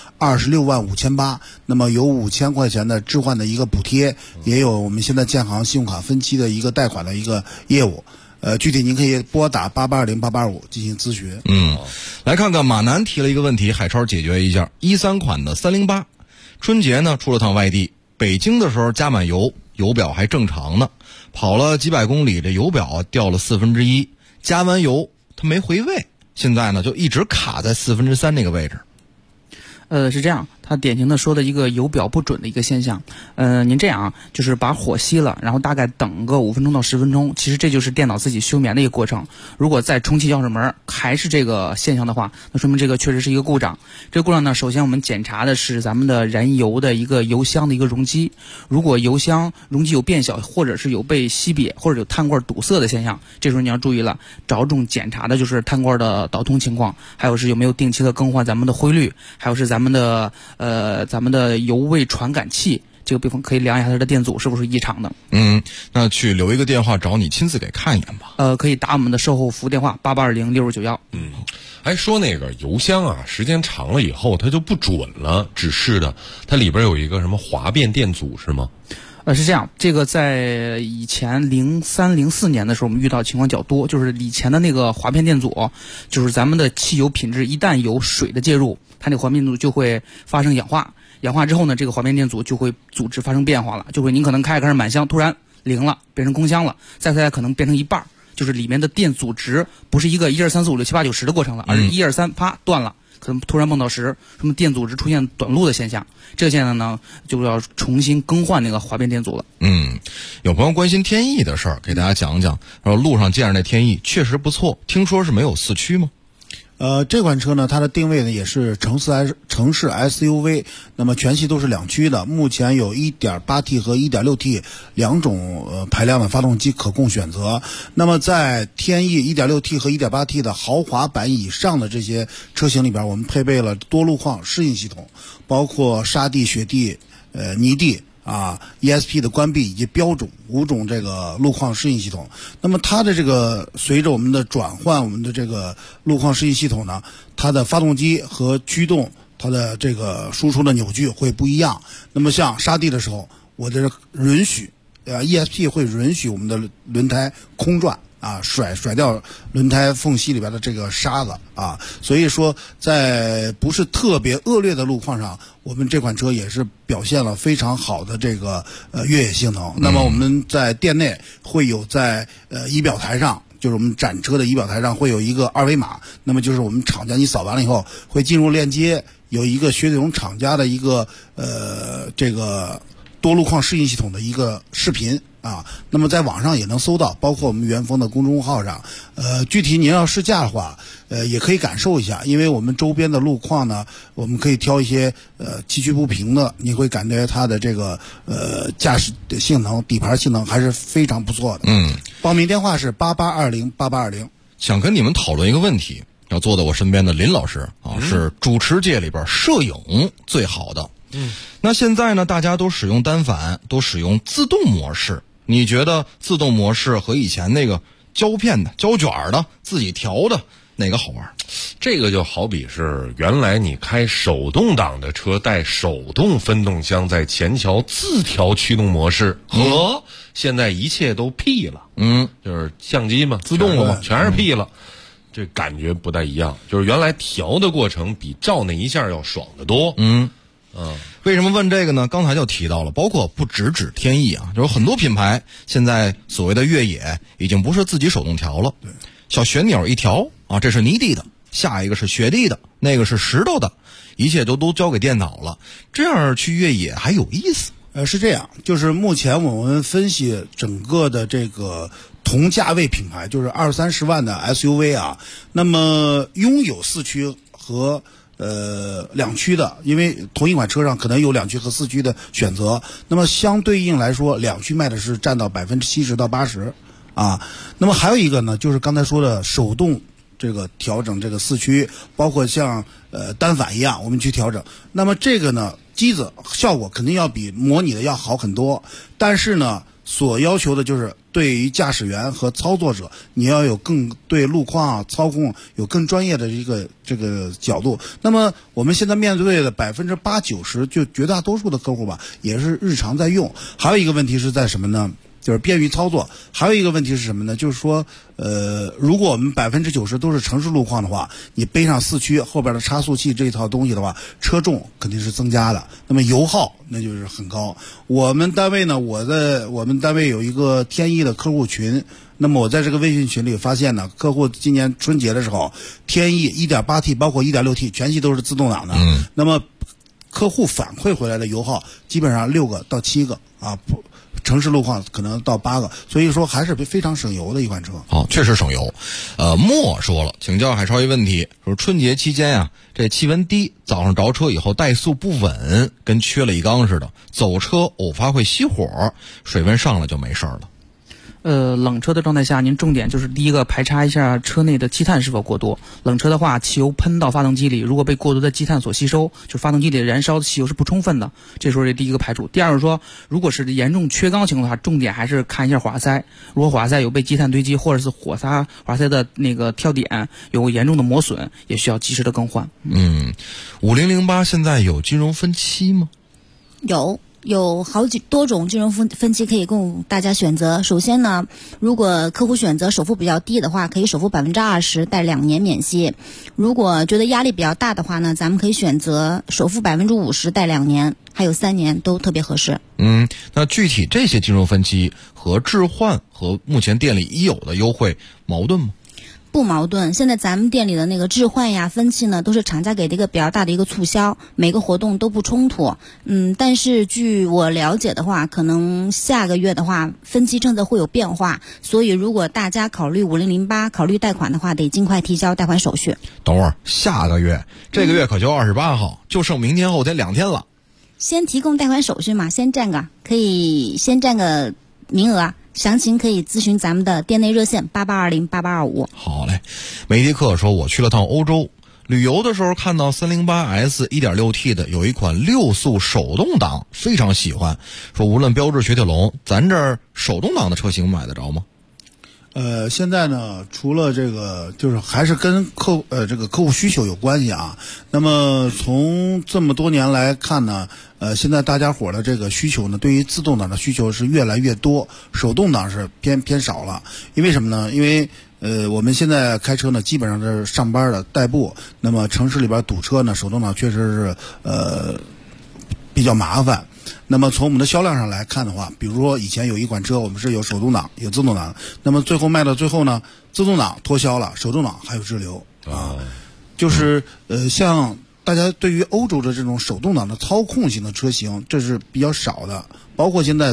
265800，那么有5000块钱的置换的一个补贴，也有我们现在建行信用卡分期的一个贷款的一个业务。具体您可以拨打88208825进行咨询。 来看看马南提了一个问题，海超解决一下。13款的308，春节呢出了趟外地，北京的时候加满油，油表还正常呢，跑了几百公里，这油表掉了1/4，加完油它没回位，现在呢就一直卡在3/4那个位置。 是这样，它典型的说的一个油表不准的一个现象。您这样啊，就是把火熄了，然后大概等个5分钟到10分钟，其实这就是电脑自己休眠的一个过程。如果再重启钥匙门还是这个现象的话，那说明这个确实是一个故障。这个故障呢，首先我们检查的是咱们的燃油的一个油箱的一个容积，如果油箱容积有变小，或者是有被吸瘪，或者有碳罐堵塞的现象，这时候你要注意了，着重检查的就是碳罐的导通情况，还有是有没有定期的更换咱们的灰滤，还有是咱们的油位传感器，这个部分可以量一下它的电阻是不是异常的。 那去留一个电话找你亲自给看一眼吧。 可以打我们的售后服务电话88206591。 还说那个油箱啊，时间长了以后它就不准了，指示的，它里边有一个什么滑变电阻是吗？ 是这样，这个在以前03、04年的时候，我们遇到情况较多，就是以前的那个滑变电阻，就是咱们的汽油品质一旦有水的介入，它那个滑变电阻就会发生氧化，氧化之后呢，这个滑变电阻就会组织发生变化了，就会您可能开着满箱，突然零了，变成空箱了，再可能变成一半， 就是里面的电阻值不是一个1、2、3、4、5、6、7、8、9、10的过程了，而是1、2、3啪断了，可能突然蹦到10，什么电阻值出现短路的现象，这个现象呢就要重新更换那个滑变电阻了。 有朋友关心天翼的事儿，给大家讲讲。然后路上见着那天翼确实不错，听说是没有四驱吗？ 这款车呢，它的定位呢也是城市 SUV， 那么全系都是2驱的，目前有 1.8T 和 1.6T 两种排量的发动机可供选择。那么在天翼 1.6T 和 1.8T 的豪华版以上的这些车型里边，我们配备了多路况适应系统，包括沙地、雪地、泥地ESP 的关闭以及标种5种这个路况适应系统。那么它的这个随着我们的转换，我们的这个路况适应系统呢，它的发动机和驱动它的这个输出的扭矩会不一样。那么像沙地的时候，我的允许ESP 会允许我们的轮胎空转甩掉轮胎缝隙里边的这个沙子所以说在不是特别恶劣的路况上，我们这款车也是表现了非常好的这个越野性能。那么我们在店内会有在仪表台上，就是我们展车的仪表台上会有一个2维码，那么就是我们厂家你扫完了以后会进入链接，有一个雪铁龙厂家的一个这个多路况适应系统的一个视频那么在网上也能搜到，包括我们元丰的公众号上。具体您要试驾的话，也可以感受一下，因为我们周边的路况呢，我们可以挑一些崎岖不平的，你会感觉它的这个驾驶的性能、底盘性能还是非常不错的。报名电话是88208820。 想跟你们讨论一个问题，要坐在我身边的林老师是主持界里边摄影最好的。那现在呢，大家都使用单反，都使用自动模式。你觉得自动模式和以前那个胶片的、胶卷的、自己调的哪个好玩？ 这个就好比是原来你开手动挡的车带手动分动箱在前桥自调驱动模式，和现在一切都 P 了，就是相机嘛，自动了嘛，全是 P 了。这感觉不太一样，就是原来调的过程比照那一下要爽得多。 为什么问这个呢？刚才就提到了，包括不只天翼就是很多品牌现在所谓的越野已经不是自己手动调了。小旋钮一调这是泥地的，下一个是雪地的，那个是石头的，一切都交给电脑了，这样去越野还有意思。 是这样，就是目前我们分析整个的这个同价位品牌，就是20-30万的 SUV 那么拥有4驱和2驱的，因为同一款车上可能有2驱和4驱的选择，那么相对应来说2驱卖的是占到70%到80%那么还有一个呢，就是刚才说的手动这个调整这个4驱，包括像单反一样我们去调整，那么这个呢机子效果肯定要比模拟的要好很多，但是呢所要求的就是对于驾驶员和操作者，你要有更对路况操控有更专业的这个角度。那么我们现在面对的80%-90%就绝大多数的客户吧，也是日常在用。还有一个问题是在什么呢？就是便于操作。还有一个问题是什么呢？就是说如果我们90%都是城市路况的话，你背上4驱后边的差速器这一套东西的话，车重肯定是增加的，那么油耗那就是很高。我们单位呢，我们单位有一个天翼的客户群，那么我在这个微信群里发现呢，客户今年春节的时候，天翼 1.8T 包括 1.6T 全系都是自动挡的，那么客户反馈回来的油耗基本上6个到7个城市路况可能到8个，所以说还是非常省油的一款车。 确实省油。莫说了，请教海超一问题，说春节期间这气温低，早上着车以后怠速不稳，跟缺了一缸似的，走车偶发会熄火，水温上来就没事了。 冷车的状态下，您重点就是第一个排查一下车内的积碳是否过多。冷车的话，汽油喷到发动机里，如果被过多的积碳所吸收，就是发动机里燃烧的汽油是不充分的，这时候这第一个排除。第二是说，如果是严重缺缸情况的话，重点还是看一下滑塞，如果滑塞有被积碳堆积，或者是滑塞的那个跳点有严重的磨损，也需要及时的更换。 5008现在有金融分期吗？ 有， 有多种金融分期可以供大家选择。首先呢，如果客户选择首付比较低的话，可以首付20%贷2年免息。如果觉得压力比较大的话呢，咱们可以选择首付50%贷2年，还有3年都特别合适。 那具体这些金融分期和置换和目前店里已有的优惠矛盾吗？ 不矛盾，现在咱们店里的那个置换呀、分期呢，都是厂家给的一个比较大的一个促销，每个活动都不冲突。但是据我了解的话，可能下个月的话，分期政策会有变化，所以如果大家考虑5008考虑贷款的话，得尽快提交贷款手续。 等会儿，下个月，这个月可就28号，就剩明天后天2天了。 先提供贷款手续嘛，先占个名额。详情可以咨询咱们的店内热线88208825。 好嘞，媒体课说我去了趟欧洲，旅游的时候看到 308S 1.6T 的有一款6速手动挡，非常喜欢。说无论标致、雪铁龙，咱这儿手动挡的车型买得着吗？ 现在呢，除了这个，就是还是跟这个客户需求有关系啊。那么从这么多年来看呢，现在大家伙的这个需求呢，对于自动挡的需求是越来越多，手动挡是偏少了。因为什么呢？因为我们现在开车呢，基本上是上班的代步，那么城市里边堵车呢，手动挡确实是比较麻烦。那么从我们的销量上来看的话，比如说以前有一款车我们是有手动挡有自动挡，那么最后卖到最后呢，自动挡脱销了，手动挡还有滞留啊。就是像大家对于欧洲的这种手动挡的操控型的车型，这是比较少的。包括现在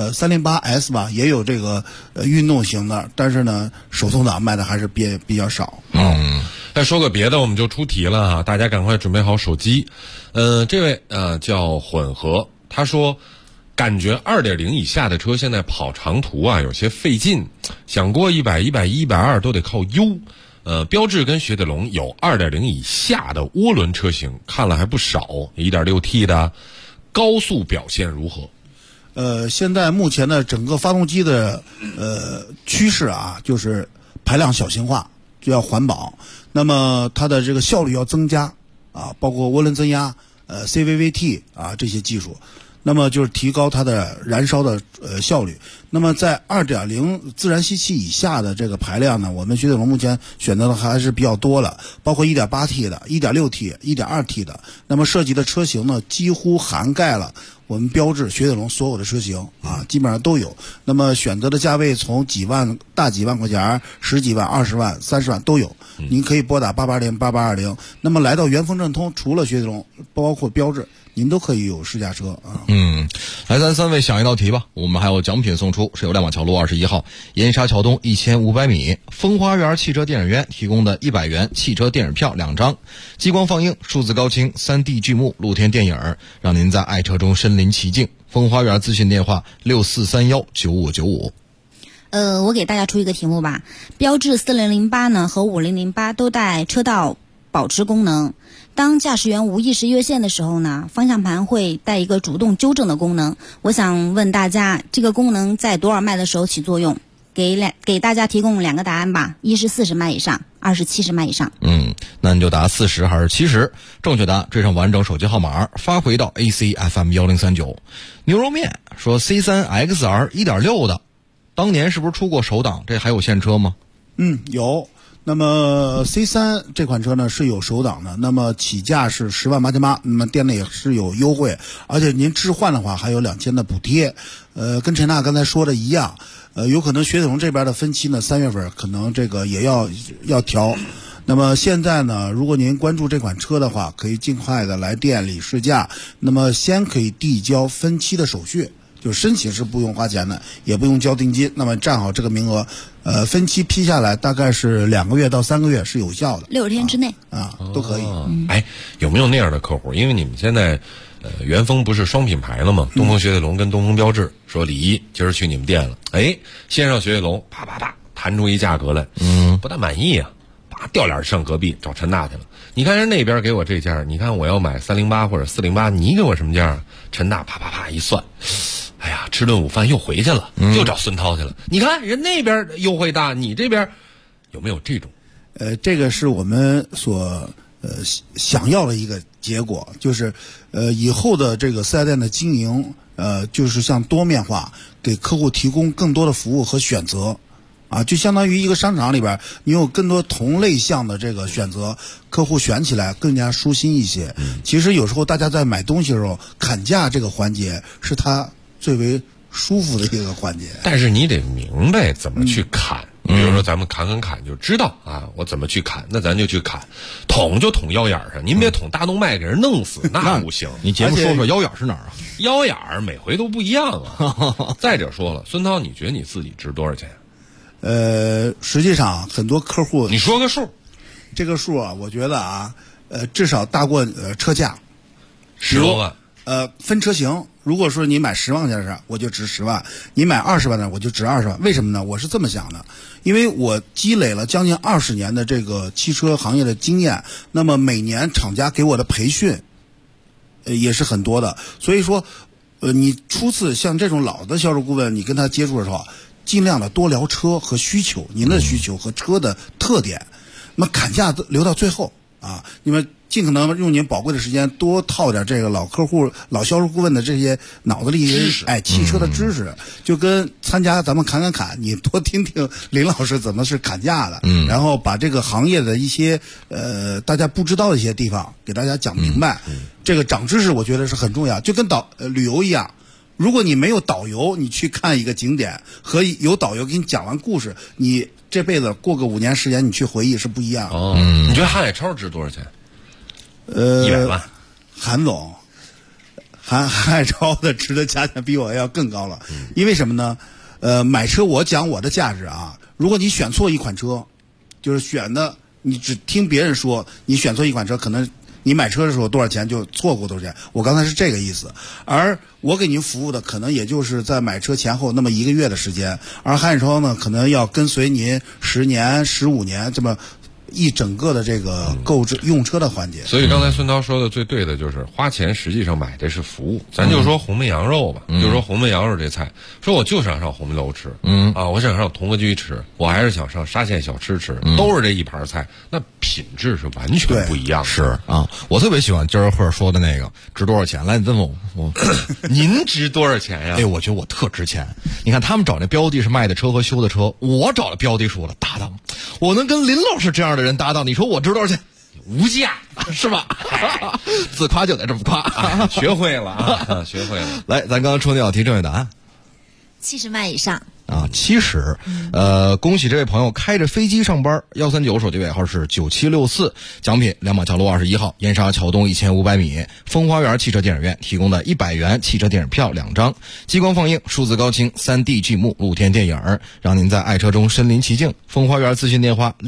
308S 吧，也有这个运动型的，但是呢，手动挡卖的还是比较少。 再说个别的，我们就出题了啊！大家赶快准备好手机。这位叫混合，他说感觉2.0以下的车现在跑长途啊有些费劲，想过100、110、120都得靠优。标致跟雪铁龙有2.0以下的涡轮车型，看了还不少。1.6T 的高速表现如何？ 现在目前的整个发动机的趋势啊，就是排量小型化，就要环保。那么它的这个效率要增加啊，包括涡轮增压、CVVT 啊这些技术，那么就是提高它的燃烧的效率。那么在2.0自然吸气以下的这个排量呢，我们雪铁龙目前选择的还是比较多了，包括 1.8T 的、1.6T、1.2T 的。那么涉及的车型呢，几乎涵盖了我们标致、雪铁龙所有的车型啊，基本上都有。那么选择的价位从大几万块钱、10几万、20万、30万都有。您可以拨打88208820。那么来到元丰正通，除了雪铁龙，包括标致，您都可以有试驾车啊。 来，咱3位想一道题吧。我们还有奖品送出，是由亮马桥路21号盐沙桥东1500米风花园汽车电影院提供的100元汽车电影票2张，激光放映、数字高清、3D 剧目、露天电影，让您在爱车中身临其境。风花园咨询电话64319595。 我给大家出一个题目吧。标致4008呢和5008都带车道保持功能。当驾驶员无意识越线的时候呢，方向盘会带一个主动纠正的功能。我想问大家，这个功能在多少迈的时候起作用？给大家提供2个答案吧，一是40迈以上，二是70迈以上。 那你就答40还是70？正确答案追上完整手机号码，发回到 ACFM1039。牛肉面说 C3XR 1.6的，当年是不是出过手挡？这还有现车吗？ 有。那么 C3 这款车呢是有手挡的，那么起价是10.888万，那么店内也是有优惠，而且您置换的话还有2000的补贴。跟陈娜刚才说的一样，有可能雪铁龙这边的分期呢3月份可能这个也要调。那么现在呢，如果您关注这款车的话，可以尽快的来店里试驾，那么先可以递交分期的手续。就申请是不用花钱的，也不用交定金，那么占好这个名额，分期批下来大概是2个月到3个月是有效的 ，60天之内都可以。 有没有那样的客户？因为你们现在元丰不是双品牌了吗？东风雪铁龙跟东风标致，说李一今儿去你们店了，先上雪铁龙啪弹出一价格来，不但满意啊，掉脸上隔壁找陈大去了。你看人那边给我这价，你看我要买308或者408，你给我什么价？陈大啪一算，哎呀，吃顿午饭又回去了，又找孙涛去了。你看人那边优惠大，你这边有没有这种？ 这个是我们所想要的一个结果，就是以后的这个4S店的经营， 就是像多面化，给客户提供更多的服务和选择。啊，就相当于一个商场里边，你有更多同类项的这个选择，客户选起来更加舒心一些。其实有时候大家在买东西的时候，砍价这个环节是他最为舒服的一个环节。 但是你得明白怎么去砍。比如说咱们砍就知道啊，我怎么去砍，那咱就去砍，捅就捅腰眼上，您别捅大动脉给人弄死，那不行。 你节目说说腰眼是哪儿啊？ 腰眼每回都不一样啊。再者说了，孙涛，你觉得你自己值多少钱？ 实际上很多客户， 你说个数， 这个数啊，我觉得啊，至少大过车价 10多万。 分车型，如果说你买10万块钱的，我就值10万；你买20万的，我就值20万。为什么呢？我是这么想的，因为我积累了将近20年的这个汽车行业的经验，那么每年厂家给我的培训，也是很多的。所以说，你初次像这种老的销售顾问，你跟他接触的时候，尽量的多聊车和需求，您的需求和车的特点，那么砍价留到最后啊，你们尽可能用您宝贵的时间多套点这个老客户、老销售顾问的这些脑子里知识， 汽车的知识，就跟参加咱们砍，你多听听林老师怎么是砍价的，然后把这个行业的一些大家不知道的一些地方给大家讲明白，这个长知识我觉得是很重要，就跟旅游一样。如果你没有导游，你去看一个景点和有导游给你讲完故事，你这辈子过个5年10年，你去回忆是不一样的。 你觉得韩海超值多少钱？100万。 韩总，韩海超的值的价钱比我要更高了。因为什么呢？买车我讲我的价值啊。如果你选错一款车，就是选的你只听别人说，你选错一款车，可能你买车的时候多少钱就错过多少钱，我刚才是这个意思。而我给您服务的可能也就是在买车前后那么1个月的时间，而韩海超呢可能要跟随您10年、15年这么一整个的这个购置用车的环节。 所以刚才孙涛说的最对的就是花钱实际上买的是服务。咱就说红焖羊肉吧，就说红焖羊肉这菜，说我就想上红焖楼吃，我想上同和居吃，我还是想上沙县小吃吃，都是这一盘菜，那品质是完全不一样的。 是啊，我特别喜欢今儿赫说的那个值多少钱。来，你问我您值多少钱呀？ 哎，我觉得我特值钱。你看他们找那标的是卖的车和修的车，我找的标的是我的搭档，我能跟林老师这样的人搭档，你说我值多少钱？ 无价， 是吧？自夸就得这么夸， 学会了啊，学会了。 来，咱刚刚出那道题正确答案 ，70万以上。 70，恭喜这位朋友开着飞机上班，139手机尾号是9764，奖品两马桥路21号，燕莎桥东1500米，风花园汽车电影院提供的100元汽车电影票2张，激光放映、数字高清、3D 剧目、露天电影，让您在爱车中身临其境。风花园咨询电话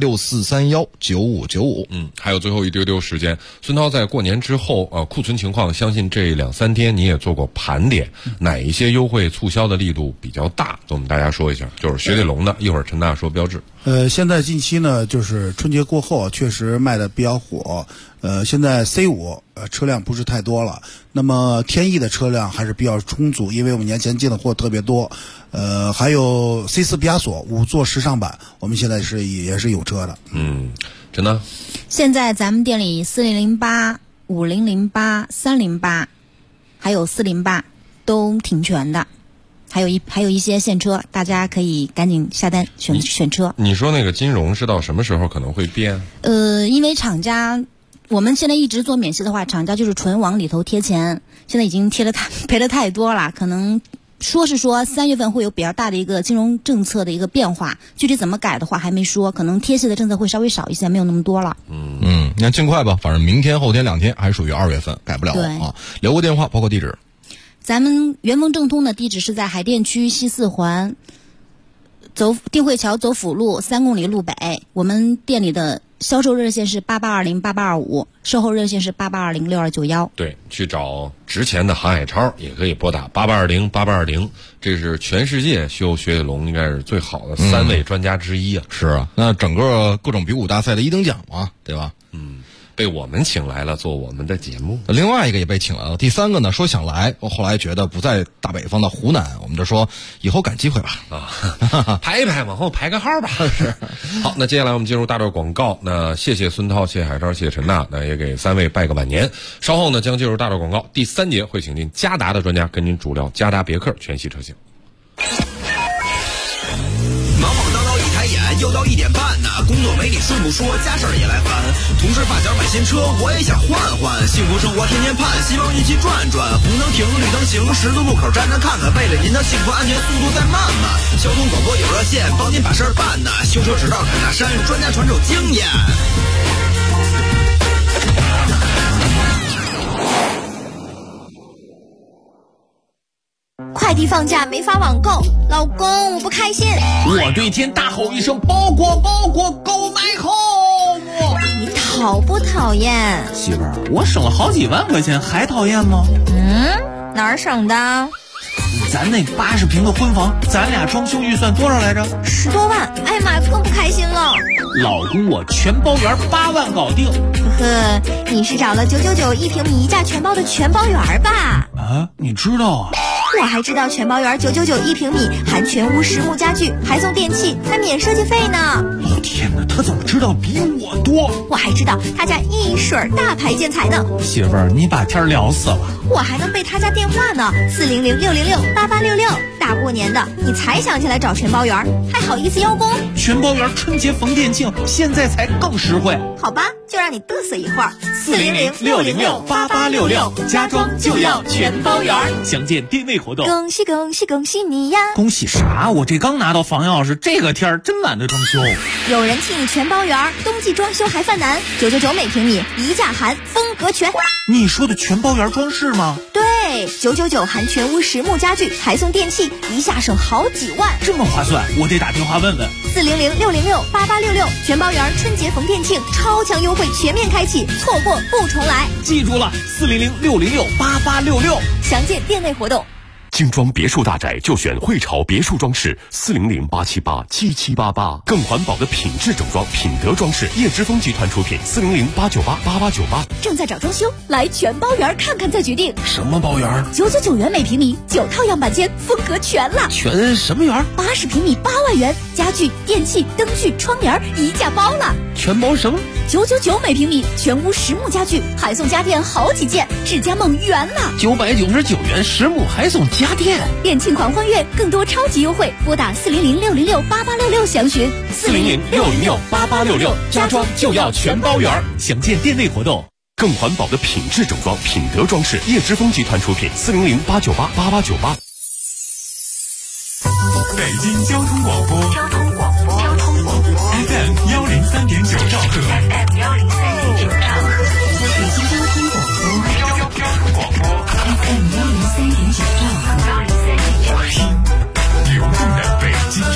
64319595。 还有最后一丢丢时间，孙涛在过年之后库存情况，相信这2-3天你也做过盘点，哪一些优惠促销的力度比较大，跟我们大家说一下。就是雪铁龙的，一会儿陈大说标致。 现在近期呢，就是春节过后确实卖的比较火。现在 C5 车辆不是太多了，那么天翼的车辆还是比较充足，因为我们年前进的货特别多。还有 C4 毕加索5座时尚版，我们现在也是有车的。 陈大， 现在咱们店里4008、5008、308，还有408都挺全的。还有一些现车，大家可以赶紧下单选车。 你说那个金融是到什么时候可能会变？ 因为厂家，我们现在一直做免息的话，厂家就是纯往里头贴钱，现在已经赔的太多了，可能说3月份会有比较大的一个金融政策的一个变化，具体怎么改的话还没说，可能贴息的政策会稍微少一些，没有那么多了。 你看尽快吧，反正明天后天2天还属于2月份，改不了啊。留个电话，包括地址。 咱们元丰正通的地址是在海淀区西4环，定慧桥走辅路3公里路北。我们店里的销售热线是88208825，售后热线是88206291。 对，去找值钱的韩海超也可以拨打88208820，这是全世界修雪铁龙应该是最好的3位专家之一啊。 是啊，那整个各种比武大赛的1等奖嘛，对吧？ 被我们请来了做我们的节目。 另外一个也被请来了，第3个呢说想来，我后来觉得不在大北方的湖南，我们就说以后赶机会吧啊，排一排，往后排个号吧。 是。 好，那接下来我们进入大段广告。那谢谢孙涛，谢谢海超，谢谢陈娜，那也给3位拜个晚年。稍后呢将进入大段广告，第3节会请进嘉达的专家跟您主聊嘉达别克全系车型。 忙忙叨叨一抬眼，又到1点半呢，工作没你顺不说，家事儿也来烦。同事发小买新车，我也想换换，幸福生活天天盼，希望一起转转。红灯停，绿灯行，十字路口站着看看，为了您的幸福安全，速度再慢慢。交通广播有热线，帮您把事儿办呢。修车指导侃大山，专家传授经验。 快递放假没发网购，老公我不开心。 我对天大吼一声，包裹购买home。 你讨不讨厌？ 媳妇儿，我省了好几万块钱，还讨厌吗？ 哪儿省的？ 咱那80平的婚房，咱俩装修预算多少来着 ？10多万。哎呀妈，更不开心了。 老公，我全包圆8万搞定。 呵呵，你是找了9991平米1价全包的全包圆吧？ 啊，你知道啊？ 我还知道全包圆9991平米，含全屋实木家具，还送电器，还免设计费呢。 天哪，他怎么知道比我多？ 我还知道他家一水大牌建材呢。 媳妇儿，你把天聊死了。 我还能背他家电话呢，400-606-8866。大过年的，你才想起来找全包圆，还好意思邀功？ 全包圆春节逢店庆，现在才更实惠。 好吧，就让你嘚瑟一会儿。 400-606-8866，家装就要全包圆。详见店内活动。 恭喜恭喜恭喜你呀！ 恭喜啥？我这刚拿到房钥匙，这个天儿真懒得装修。 有人替你全包圆，冬季装修还犯难，999每平米，1价含，风格全。 你说的全包圆装饰吗？ 对，999含全屋实木家具，还送电器，一下省好几万， 这么划算，我得打电话问问。 400-606-8866，全包圆春节逢店庆，超强优惠全面开启，错过不重来。 记住了，400-606-8866， 详见店内活动。 精装别墅大宅就选汇潮别墅装饰，400-878-7788，更环保的品质整装，品德装饰，叶之峰集团出品，400-898-8898。 正在找装修，来全包圆看看再决定。 什么包圆 ？999元每平米，9套样板间，风格全了。 全什么圆 ？80平米8万元，家具、电器、灯具、窗帘一价包了。 全包什么 ？999每平米，全屋实木家具，还送家电好几件，智家梦圆了。 999元实木还送家电， 店庆狂欢月，更多超级优惠，拨打400-606-8866详询。 400-606-8866，家装就要全包圆，详见店内活动。 更环保的品质整装，品德装饰，叶之峰集团出品，400-898-8898。 北京交通广播FM 103.9兆赫，北京交通广播 FM 103.9兆赫，听流动的北京城。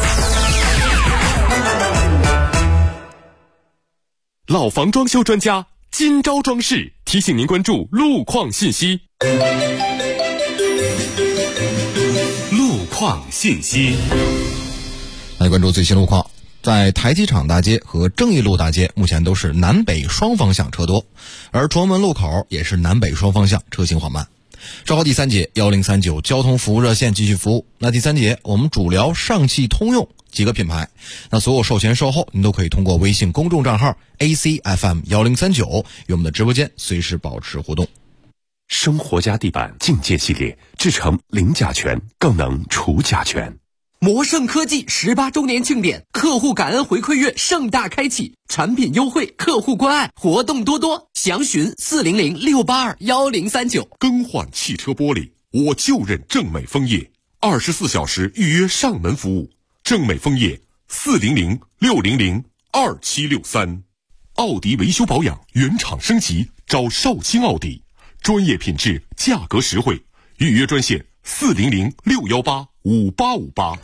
老房装修专家今朝装饰提醒您关注路况信息。路况信息， 来关注最新路况。在台机场大街和正义路大街目前都是南北双方向车多，而崇文门路口也是南北双方向车行缓慢。稍后第3节1039交通服务热线继续服务。那第3节我们主聊上汽通用几个品牌，那所有售前售后您都可以通过微信公众账号 ACFM1039 与我们的直播间随时保持互动。 生活家地板境界系列制成零甲醛，更能除甲醛。 魔盛科技18周年庆典，客户感恩回馈月盛大开启，产品优惠，客户关爱，活动多多，详询400-682-1039。 更换汽车玻璃，我就认正美枫叶，24小时预约上门服务。正美枫叶400-600-2763。奥迪维修保养原厂升级，找绍兴奥迪，专业品质，价格实惠，预约专线400-618-5858。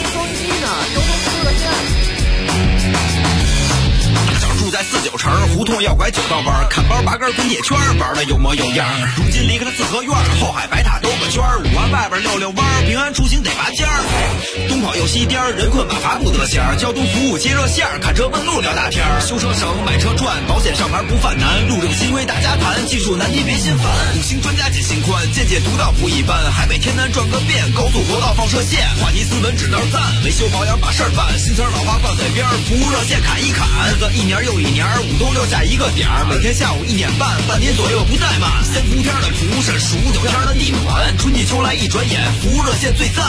住在49城，胡同同要拐九道弯，看包八根滚铁圈，玩的有模有样。如今离开了四合院，后海白塔兜个圈，五环外边溜溜弯，平安出行得拔尖儿。东跑又西颠，人困马乏不得闲儿，交通服务接热线，看车问路聊大天儿，修车省买车赚，保险上牌不犯难，路政新规大家谈，技术难题别心烦，五星专家解心宽，见解独到不一般，海北天南转个遍，高速国道放射线，话题斯文指点赞，维修保养把事儿办，新词老话放在边，服务热线砍一砍，日子一年又一年，5到6下一个点儿，每天下午1点半，半年左右不怠慢，3伏天的服务是数9天的地暖，春季秋来一转眼，服务热线最赞。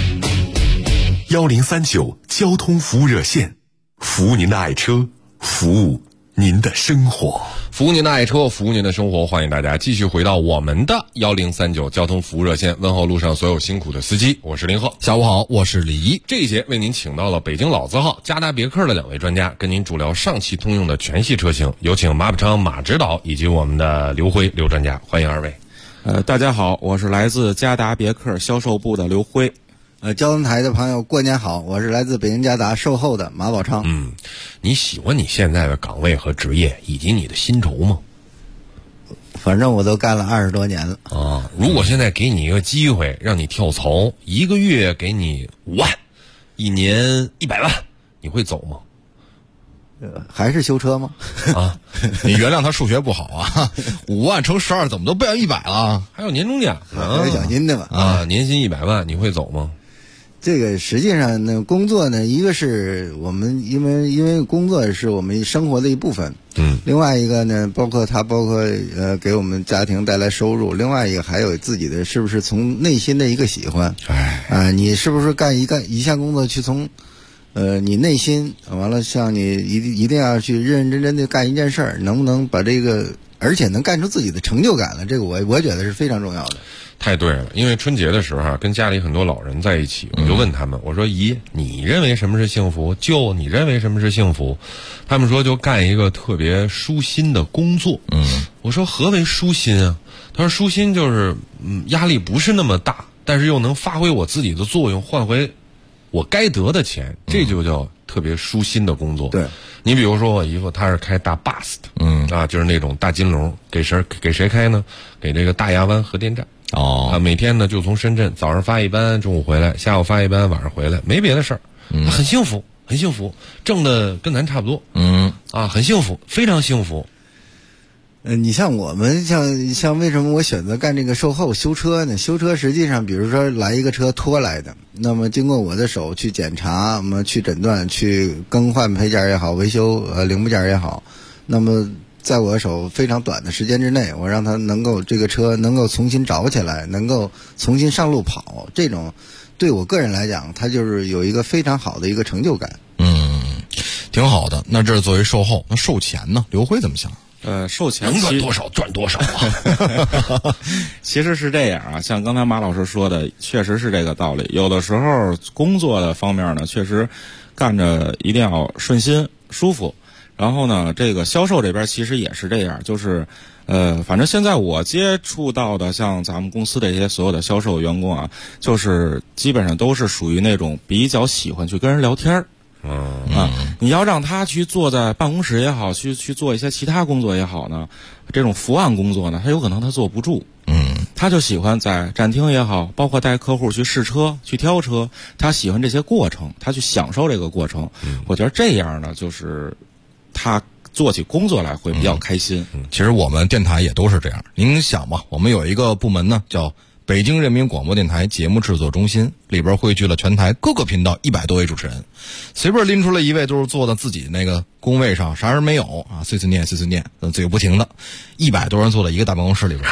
1039交通服务热线，服务您的爱车，服务您的生活， 服务您的爱车，服务您的生活。欢迎大家继续回到我们的1039交通服务热线，问候路上所有辛苦的司机。我是林鹤， 下午好，我是李一。 这一节为您请到了北京老字号嘉达别克的2位专家，跟您主聊上汽通用的全系车型。有请马步昌马指导以及我们的刘辉刘专家，欢迎2位。 大家好，我是来自嘉达别克销售部的刘辉。 交通台的朋友，过年好！我是来自北京嘉达售后的马宝昌。 你喜欢你现在的岗位和职业，以及你的薪酬吗？ 反正我都干了20多年了啊！如果现在给你一个机会，让你跳槽，1个月给你5万，1年100万，你会走吗？ 还是修车吗？ 啊，你原谅他数学不好啊！5万乘12怎么都变成100了？ 还有年终奖， 还有奖金的嘛？ 啊，年薪100万，你会走吗？ 这个实际上呢，工作呢，一个是我们因为工作是我们生活的一部分，另外一个呢，包括给我们家庭带来收入，另外一个还有自己的是不是从内心的一个喜欢，你是不是干一项工作去从你内心完了，像你一定要去认认真真的干一件事儿，能不能把这个，而且能干出自己的成就感了，这个我觉得是非常重要的。 太对了，因为春节的时候啊，跟家里很多老人在一起，我就问他们，我说姨，你认为什么是幸福？舅，你认为什么是幸福？他们说就干一个特别舒心的工作。我说何为舒心啊？他说舒心就是压力不是那么大，但是又能发挥我自己的作用，换回我该得的钱，这就叫特别舒心的工作。 对， 你比如说我姨夫，他是开大 bus 的，就是那种大金龙，给谁开呢？给这个大牙湾核电站。每天呢就从深圳早上发一班，中午回来，下午发一班，晚上回来，没别的事儿，很幸福，很幸福，挣的跟咱差不多，很幸福，非常幸福。 你像我们像为什么我选择干这个售后修车呢？修车实际上，比如说来一个车拖来的，那么经过我的手去检查，我们去诊断，去更换配件也好，维修零部件也好，那么在我手非常短的时间之内，我让它这个车能够重新找起来，能够重新上路跑，这种对我个人来讲，它就是有一个非常好的一个成就感。 挺好的。那这是作为售后，那售前呢？刘辉怎么想？ 售前能赚多少赚多少啊！ 其实是这样啊，像刚才马老师说的，确实是这个道理。有的时候工作的方面呢，确实干着一定要顺心舒服。然后呢，这个销售这边其实也是这样，就是反正现在我接触到的，像咱们公司的一些所有的销售员工啊，就是基本上都是属于那种比较喜欢去跟人聊天儿。你要让他去坐在办公室也好，去做一些其他工作也好呢，这种伏案工作呢，他有可能他坐不住。他就喜欢在展厅也好，包括带客户去试车、去挑车，他喜欢这些过程，他去享受这个过程。我觉得这样呢，就是他做起工作来会比较开心。 其实我们电台也都是这样。您想嘛，我们有一个部门呢，叫北京人民广播电台节目制作中心，里边汇聚了全台各个频道100多位主持人，随便拎出来一位都是坐在自己那个工位上，啥人没有啊，碎碎念，嘴不停的，100多人坐在一个大办公室里边。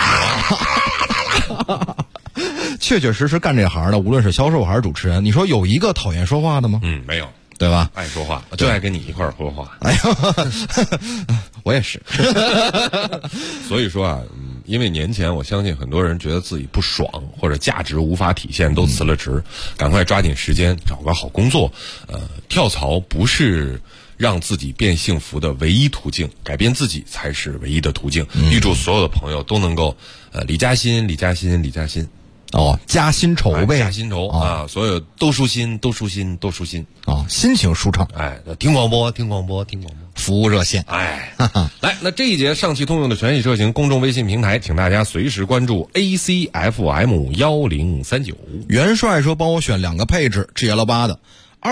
确确实实干这行的，无论是销售还是主持人，你说有一个讨厌说话的吗？ 没有， 对吧？ 爱说话，就爱跟你一块儿说话。 哎呀，我也是。 所以说啊，因为年前我相信很多人觉得自己不爽或者价值无法体现，都辞了职，赶快抓紧时间找个好工作。跳槽不是让自己变幸福的唯一途径，改变自己才是唯一的途径。预祝所有的朋友都能够李嘉欣。 哦，加薪酬呗， 加薪酬啊，所有都舒心，都舒心，都舒心啊，心情舒畅。 哎，听广播，听广播，听广播， 服务热线。 哎，来，那这一节上汽通用的全系车型公众微信平台，请大家随时关注 ACFM1039。 元帅说帮我选2个配置 GL8 的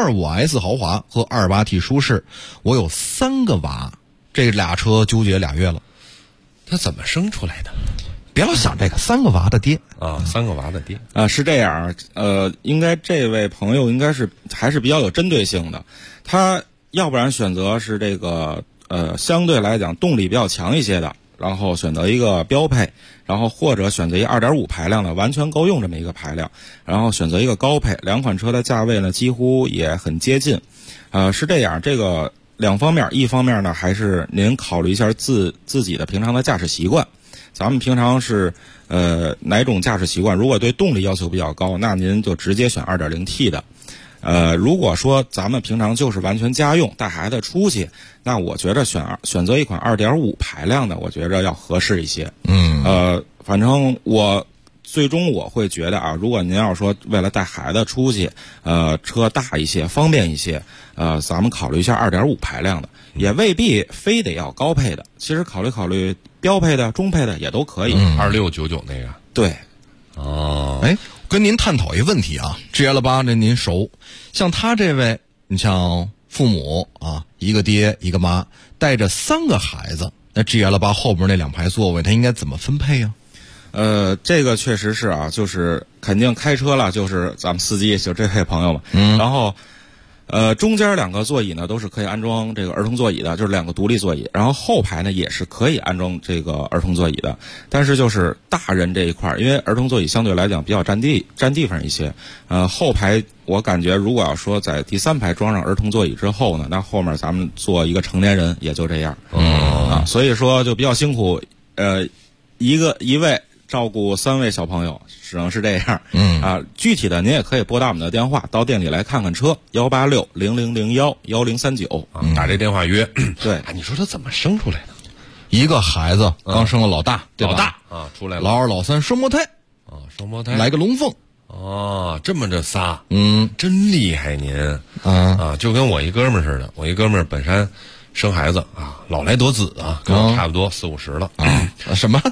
25S 豪华和28T 舒适，我有3个娃，这俩车纠结2月了。 他怎么生出来的？ 别老想这个3个娃的爹啊，3个娃的爹啊，是这样。应该这位朋友应该是还是比较有针对性的，他要不然选择是这个相对来讲动力比较强一些的，然后选择一个标配，然后或者选择一个 2.5 排量的完全够用这么一个排量，然后选择一个高配。2款车的价位呢几乎也很接近。是这样，这个2方面，一方面呢还是您考虑一下自己的平常的驾驶习惯。咱们平常是哪种驾驶习惯？如果对动力要求比较高，那您就直接选 2.0T 的。如果说咱们平常就是完全家用，带孩子出去，那我觉得选择一款 2.5 排量的，我觉着要合适一些。反正最终我会觉得啊，如果您要说为了带孩子出去，车大一些，方便一些，咱们考虑一下 2.5 排量的，也未必非得要高配的。其实考虑标配的、中配的也都可以。 2699那个。 对。 哦。 哎，跟您探讨一个问题啊 ，GL8 这您熟，像他这位，你像父母啊，一个爹一个妈，带着3个孩子，那 GL8 后边那2排座位，他应该怎么分配啊？ 这个确实是啊，就是肯定开车了，就是咱们司机就这位朋友嘛。然后中间2个座椅呢都是可以安装这个儿童座椅的，就是2个独立座椅。然后后排呢也是可以安装这个儿童座椅的，但是就是大人这一块，因为儿童座椅相对来讲比较占地方一些。后排我感觉如果要说在第3排装上儿童座椅之后呢，那后面咱们坐一个成年人也就这样。所以说就比较辛苦。一位照顾3位小朋友，只能是这样。具体的您也可以拨打我们的电话，到店里来看看车，18600011039， 打这电话约。 对， 你说他怎么生出来的？ 一个孩子刚生了老大，对吧？ 老大啊，出来了。 老2、老3双胞胎啊，双胞胎来个龙凤。 哦，这么着仨，真厉害您啊！就跟我一哥们儿似的，我一哥们儿本山生孩子啊，老来得子啊，跟我差不多40、50了啊。什么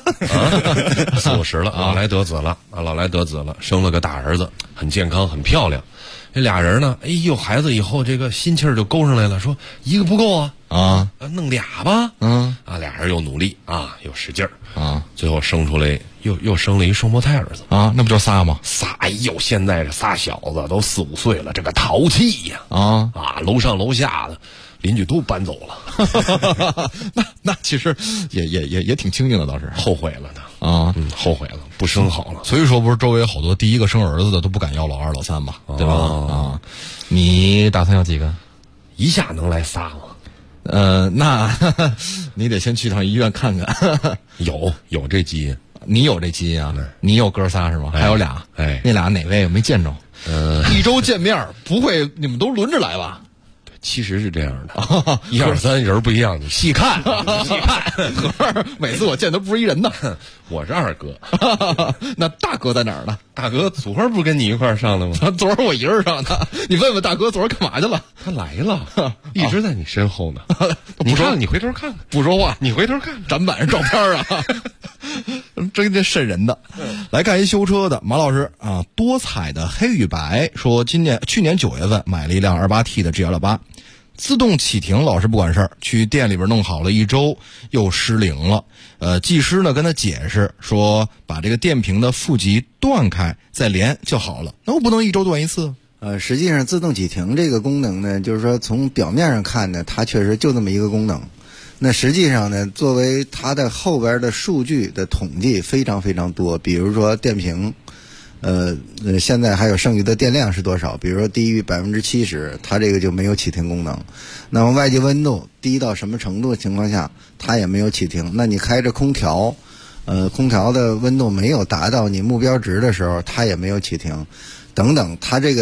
？40、50了，老来得子了啊，老来得子了，生了个大儿子，很健康，很漂亮。这俩人呢，哎呦，孩子以后这个心气儿就勾上来了，说一个不够啊，弄俩吧，俩人又努力啊，又使劲儿啊，最后生出来又生了一双胞胎儿子啊，那不就仨吗？ 仨，哎呦，现在这仨小子都4、5岁了，这个淘气呀，楼上楼下的邻居都搬走了， 那其实也挺清静的，倒是后悔了呢啊， 后悔了，不生好了。 所以说不是周围好多第一个生儿子的都不敢要老2、老3嘛，对吧？啊，你打算要几个？ 一下能来仨吗？ 那你得先去趟医院看看。 有这基因， 你有这基因啊？你有哥仨是吗？还有俩？ 哎， 那俩哪位我没见着？一周见面不会你们都轮着来吧？ 其实是这样的，1、2、3人不一样，你细看，细看。 每次我见都不是一人呢。 我是2哥， 那大哥在哪儿呢？ 大哥昨儿不跟你一块儿上的吗？ 昨儿我一人上的。你问问大哥昨儿干嘛去了？ 他来了，一直在你身后呢。你看，你回头看看， 不说话， 你回头看展板上照片啊，真瘆人的。来看一修车的马老师啊，多彩的黑与白说，去年9月份买了一辆28T 的 GL8。自动启停老是不管事儿，去店里边弄好了1周又失灵了。技师呢跟他解释说，把这个电瓶的负极断开再连就好了。那我不能1周断1次？ 实际上自动启停这个功能呢，就是说从表面上看呢，它确实就这么一个功能。那实际上呢，作为它的后边的数据的统计非常非常多，比如说电瓶。现在还有剩余的电量是多少？比如说低于70%，它这个就没有启停功能。那么外界温度低到什么程度的情况下，它也没有启停。那你开着空调，空调的温度没有达到你目标值的时候，它也没有启停，等等。它这个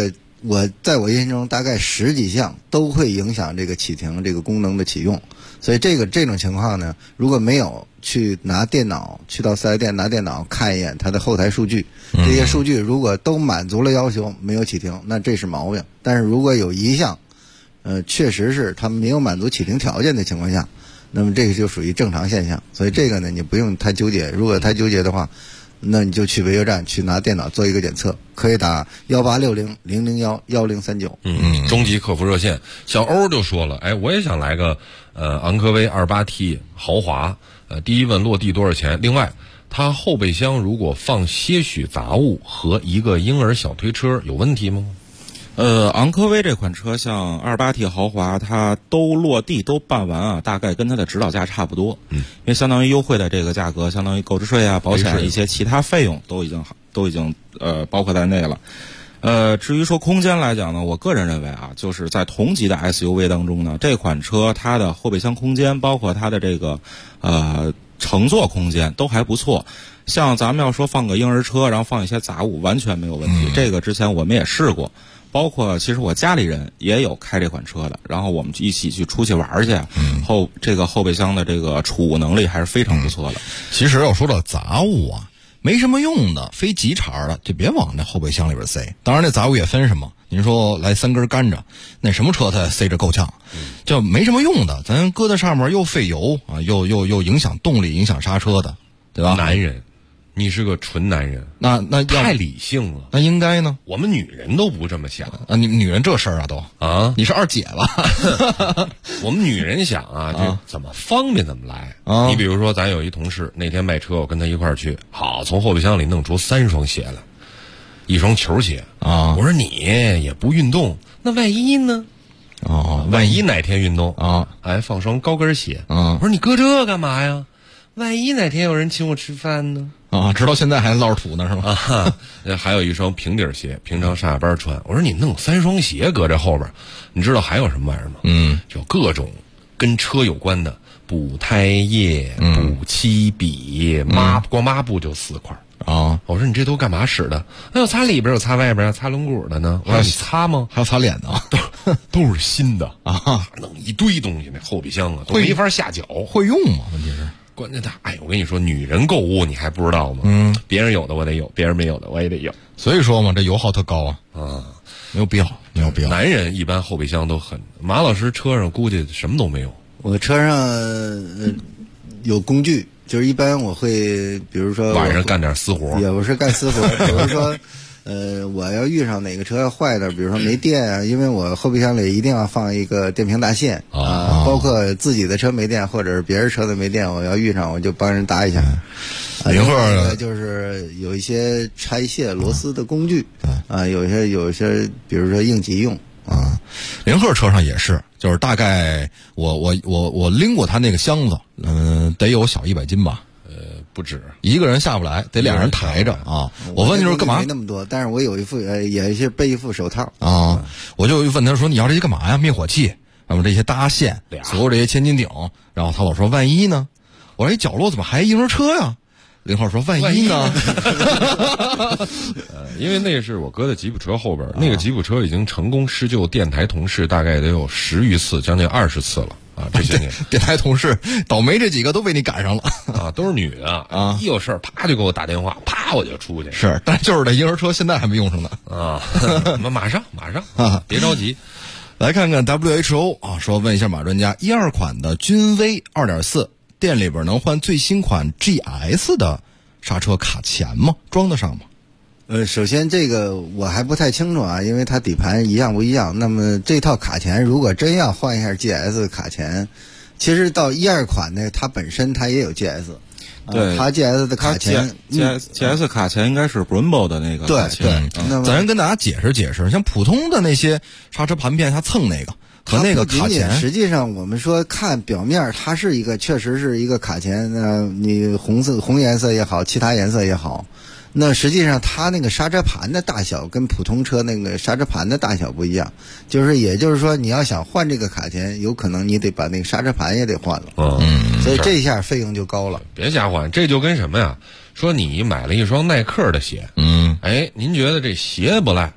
在我印象中大概10几项都会影响这个启停这个功能的启用，所以这种情况呢，如果没有去拿电脑去到4S店拿电脑看一眼它的后台数据，这些数据如果都满足了要求没有启停，那这是毛病。但是如果有一项确实是他们没有满足启停条件的情况下，那么这个就属于正常现象，所以这个呢你不用太纠结，如果太纠结的话，那你就去维修站去拿电脑做一个检测，可以打1860-001-1039。 中级客服热线，小欧就说了，哎，我也想来个昂科威 28T 豪华，第一问落地多少钱？另外，它后备箱如果放些许杂物和一个婴儿小推车有问题吗？ 昂科威这款车像28T 豪华，它都落地都办完啊，大概跟它的指导价差不多。因为相当于优惠的这个价格，相当于购置税啊、保险一些其他费用都已经包括在内了。至于说空间来讲呢，我个人认为啊，就是在同级的 SUV 当中呢，这款车它的后备箱空间，包括它的这个乘坐空间都还不错。像咱们要说放个婴儿车，然后放一些杂物，完全没有问题。这个之前我们也试过。包括其实我家里人也有开这款车的，然后我们一起去出去玩去，这个后备箱的这个储物能力还是非常不错的。 其实要说到杂物啊，没什么用的，非急茬的就别往那后备箱里边塞。当然那杂物也分什么，您说来3根甘蔗，那什么车它塞着够呛，就没什么用的，咱搁在上面又费油啊，又影响动力，影响刹车的，对吧？ 男人。你是个纯男人， 那太理性了。 那应该呢？ 我们女人都不这么想啊！你女人这事儿啊都啊，你是二姐了。 我们女人想啊，这怎么方便怎么来啊。你比如说，咱有一同事那天卖车，我跟他一块儿去，好，从后备箱里弄出3双鞋来，1双球鞋啊。我说你也不运动，那万一呢？ 哦， 万一哪天运动啊， 哎，放双高跟鞋啊。我说你搁这干嘛呀？万一哪天有人请我吃饭呢？ 啊，直到现在还落着土呢，是吗？ 还有1双平底鞋，平常上下班穿。我说你弄3双鞋搁这后边，你知道还有什么玩意儿吗？就各种跟车有关的，补胎液、补漆笔、光抹布就4块啊。我说你这都干嘛使的？那有擦里边，有擦外边，擦轮毂的呢。我说你擦吗？ 还有擦脸的， 都是新的啊，弄一堆东西，那后备箱啊都没法下脚。 会用吗？问题是。 关键我跟你说，女人购物你还不知道吗？别人有的我得有，别人没有的我也得有。 所以说嘛，这油耗特高啊，没有必要。 男人一般后备箱都很。马老师车上估计什么都没有。 我车上有工具，就是一般我会，比如说晚上干点私活， 也不是干私活，比如说。我要遇上哪个车要坏的，比如说没电啊，因为我后备箱里一定要放一个电瓶大线啊，包括自己的车没电或者是别人车的没电，我要遇上我就帮人搭一下。 一会儿就是有一些拆卸螺丝的工具啊，有一些，比如说应急用啊。林鹤车上也是，就是大概我拎过他那个箱子，得有小100斤吧。 不止一个人下不来，得2人抬着啊！我问你说干嘛？ 没那么多，但是我有一副也是备一副手套啊！我就问他说：“你要这些干嘛呀？灭火器，然后这些搭线，所有这些千斤顶。”然后他老说：“万一呢？”我说：“一角落怎么还婴儿车呀？”林浩说：“万一呢？” 因为那是我搁在吉普车后边，那个吉普车已经成功施救电台同事大概得有10余次，将近20次了。啊，这些年电台同事倒霉这几个都被你赶上了啊，都是女的啊，一有事儿啪就给我打电话，啪我就出去。 是，但就是这婴儿车现在还没用上呢啊，马上啊，别着急。 来看看 WHO 啊，说问一下马专家，12款的君威 2.4 店里边能换最新款 GS 的刹车卡钳吗？装得上吗？ 首先这个我还不太清楚啊，因为它底盘一样不一样。那么这套卡钳如果真要换一下 GS 卡钳，其实到12款呢，它本身它也有 GS， 对， 它 GS 的卡钳 ，GS 卡钳应该是 Brembo 的那个卡钳。 对，咱跟大家解释，像普通的那些刹车盘片，它蹭那个和那个卡钳， 实际上我们说看表面，它是一个确实是一个卡钳，你红颜色也好，其他颜色也好。那实际上它那个刹车盘的大小跟普通车那个刹车盘的大小不一样，也就是说你要想换这个卡钳，有可能你得把那个刹车盘也得换了。所以这下费用就高了。 别瞎换，这就跟什么呀？说你买了一双耐克的鞋，您觉得这鞋不赖，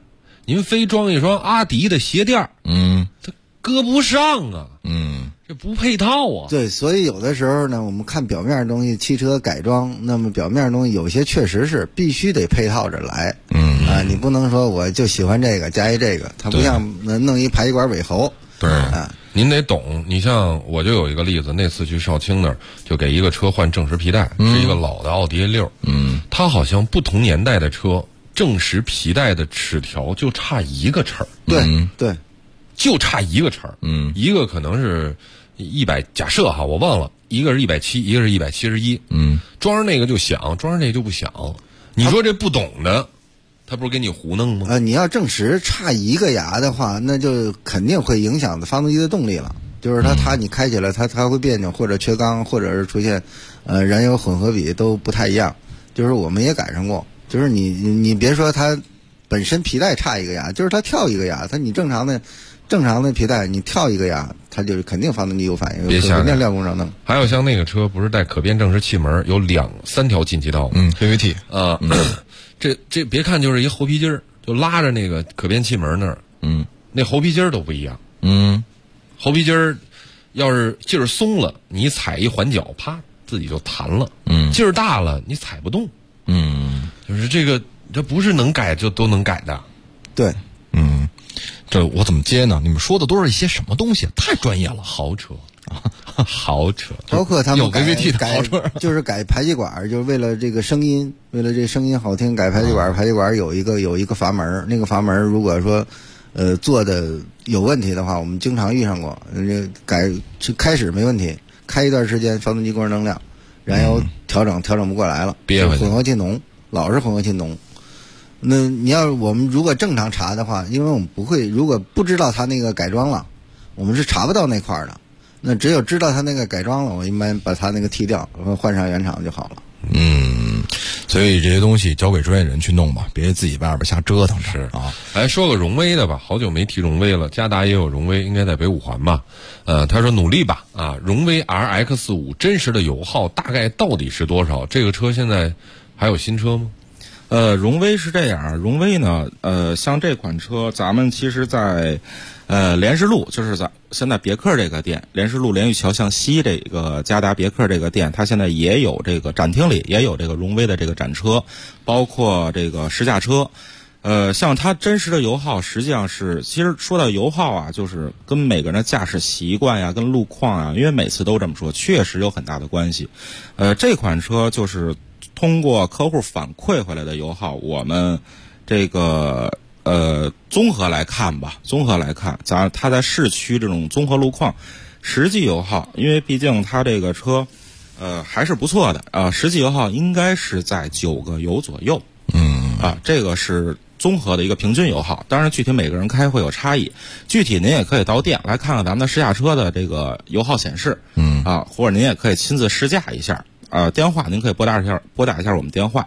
您非装一双阿迪的鞋垫，它搁不上啊，这不配套啊。 对，所以有的时候呢，我们看表面的东西，汽车改装，那么表面的东西有些确实是必须得配套着来，你不能说我就喜欢这个加一这个，它不像弄一排气管尾喉。 对，您得懂。你像我就有一个例子，那次去少卿那儿，就给一个车换正时皮带，是一个老的奥迪 A6，它好像不同年代的车正时皮带的齿条就差一个齿儿， 对， 就差一个齿儿，一个可能是100，假设哈，我忘了，一个是170，一个是171，装上那个就响，装上那个就不响。你说这不懂的。他不是给你胡弄吗？ 你要正时差一个牙的话，那就肯定会影响发动机的动力了。就是它你开起来它会别扭，或者缺缸，或者是出现燃油混合比都不太一样。就是我们也赶上过，就是你别说它本身皮带差一个牙，就是它跳一个牙，你正常的皮带你跳一个牙，它就是肯定发动机有反应， 别瞎有料工上弄。 还有像那个车不是带可变正时气门，有3条进气道 ，PVT 这别看就是一猴皮筋儿，就拉着那个可变气门那儿，那猴皮筋儿都不一样，猴皮筋儿要是劲儿松了，你踩一环脚，啪，自己就弹了，劲儿大了，你踩不动，就是这不是能改就都能改的， 对， 这我怎么接呢？你们说的都是一些什么东西？太专业了， 豪车。豪车， 包括他们有 VVT 的豪车， 就是改排气管，就是为了这个声音，为了这声音好听，改排气管。排气管有一个阀门，那个阀门如果说做的有问题的话，我们经常遇上过。改开始没问题，开一段时间发动机供能量，燃油调整不过来了，混合气浓，老是混合气浓。那我们如果正常查的话，因为我们如果不知道它那个改装了，我们是查不到那块的。那只有知道他那个改装了，我一般把他那个剔掉，换上原厂就好了。 所以这些东西交给专业人去弄吧，别自己外边瞎折腾。 是啊，来说个荣威的吧，好久没提荣威了。嘉达也有荣威，应该在北五环吧。他说努力吧啊，荣威 RX5 真实的油耗大概到底是多少？这个车现在还有新车吗？ 荣威是这样，荣威呢，像这款车，咱们其实在莲石路，就是现在别克这个店，莲石路莲玉桥向西这个嘉达别克这个店，它现在也有这个展厅里也有这个荣威的这个展车，包括这个试驾车。像它真实的油耗，实际上是，其实说到油耗啊，就是跟每个人的驾驶习惯呀，跟路况啊，因为每次都这么说，确实有很大的关系。这款车就是通过客户反馈回来的油耗，我们这个综合来看，它在市区这种综合路况，实际油耗，因为毕竟它这个车还是不错的实际油耗应该是在9个油左右，这个是综合的一个平均油耗，当然具体每个人开会有差异，具体您也可以到店来看看咱们的试驾车的这个油耗显示，或者您也可以亲自试驾一下。电话您可以拨打一下我们电话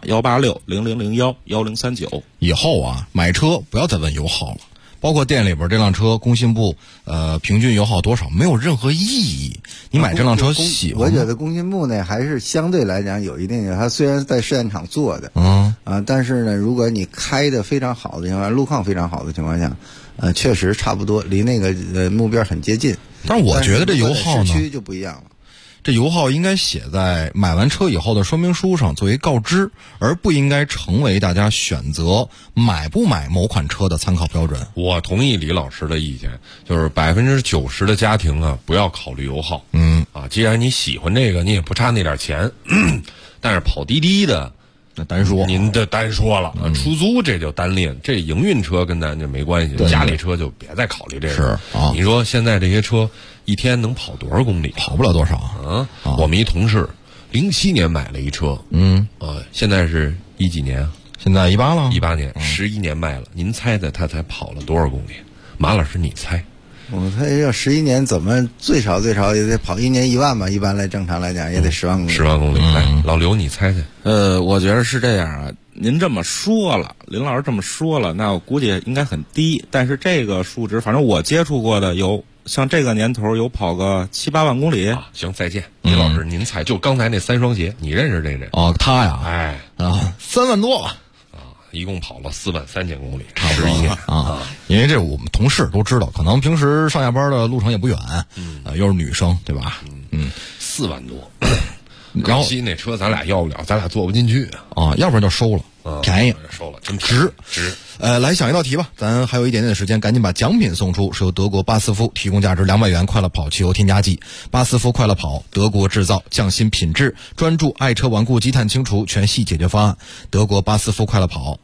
186-0001-1039。 以后啊，买车不要再问油耗了，包括店里边这辆车工信部平均油耗多少，没有任何意义。你买这辆车喜欢， 我觉得工信部呢还是相对来讲有一定的，它虽然在试验场做的，但是呢，如果你开的非常好的情况下，路况非常好的情况下，确实差不多，离那个目标很接近。 但是我觉得这油耗呢， 市区就不一样了。 这油耗应该写在买完车以后的说明书上作为告知，而不应该成为大家选择买不买某款车的参考标准。 我同意李老师的意见，就是90%的家庭啊，不要考虑油耗。既然你喜欢这个，你也不差那点钱，但是跑滴滴的那单说， 您的单说了，出租这就单练，这营运车跟咱就没关系，家里车就别再考虑这个。 是啊， 你说现在这些车一天能跑多少公里？ 跑不了多少啊！我们一同事07年买了一车，现在是几年啊？ 现在18了 ，18年，11年卖了。您猜猜他才跑了多少公里？马老师，你猜？ 他要11年，怎么最少也得跑1年1万吧？一般正常来讲也得10万公里。 10万公里。老刘，你猜猜？ 我觉得是这样啊。您这么说了，林老师这么说了，那我估计应该很低。但是这个数值，反正我接触过的有，像这个年头有跑个7、8万公里。 行，再见，李老师，您猜，就刚才那3双鞋，你认识这人？ 他呀， 哎 3万多。 一共跑了43000公里， 差不多 11年啊。因为这我们同事都知道，可能平时上下班的路程也不远，又是女生，对吧 ？4万多。 然后可惜那车咱俩要不了，咱俩坐不进去啊，要不然就收了，便宜， 收了，真值。来想一道题吧，咱还有一点点的时间，赶紧把奖品送出。是由德国巴斯夫提供价值200元快乐跑汽油添加剂，巴斯夫快乐跑，德国制造，匠心品质，专注爱车顽固积碳清除全系解决方案。德国巴斯夫快乐跑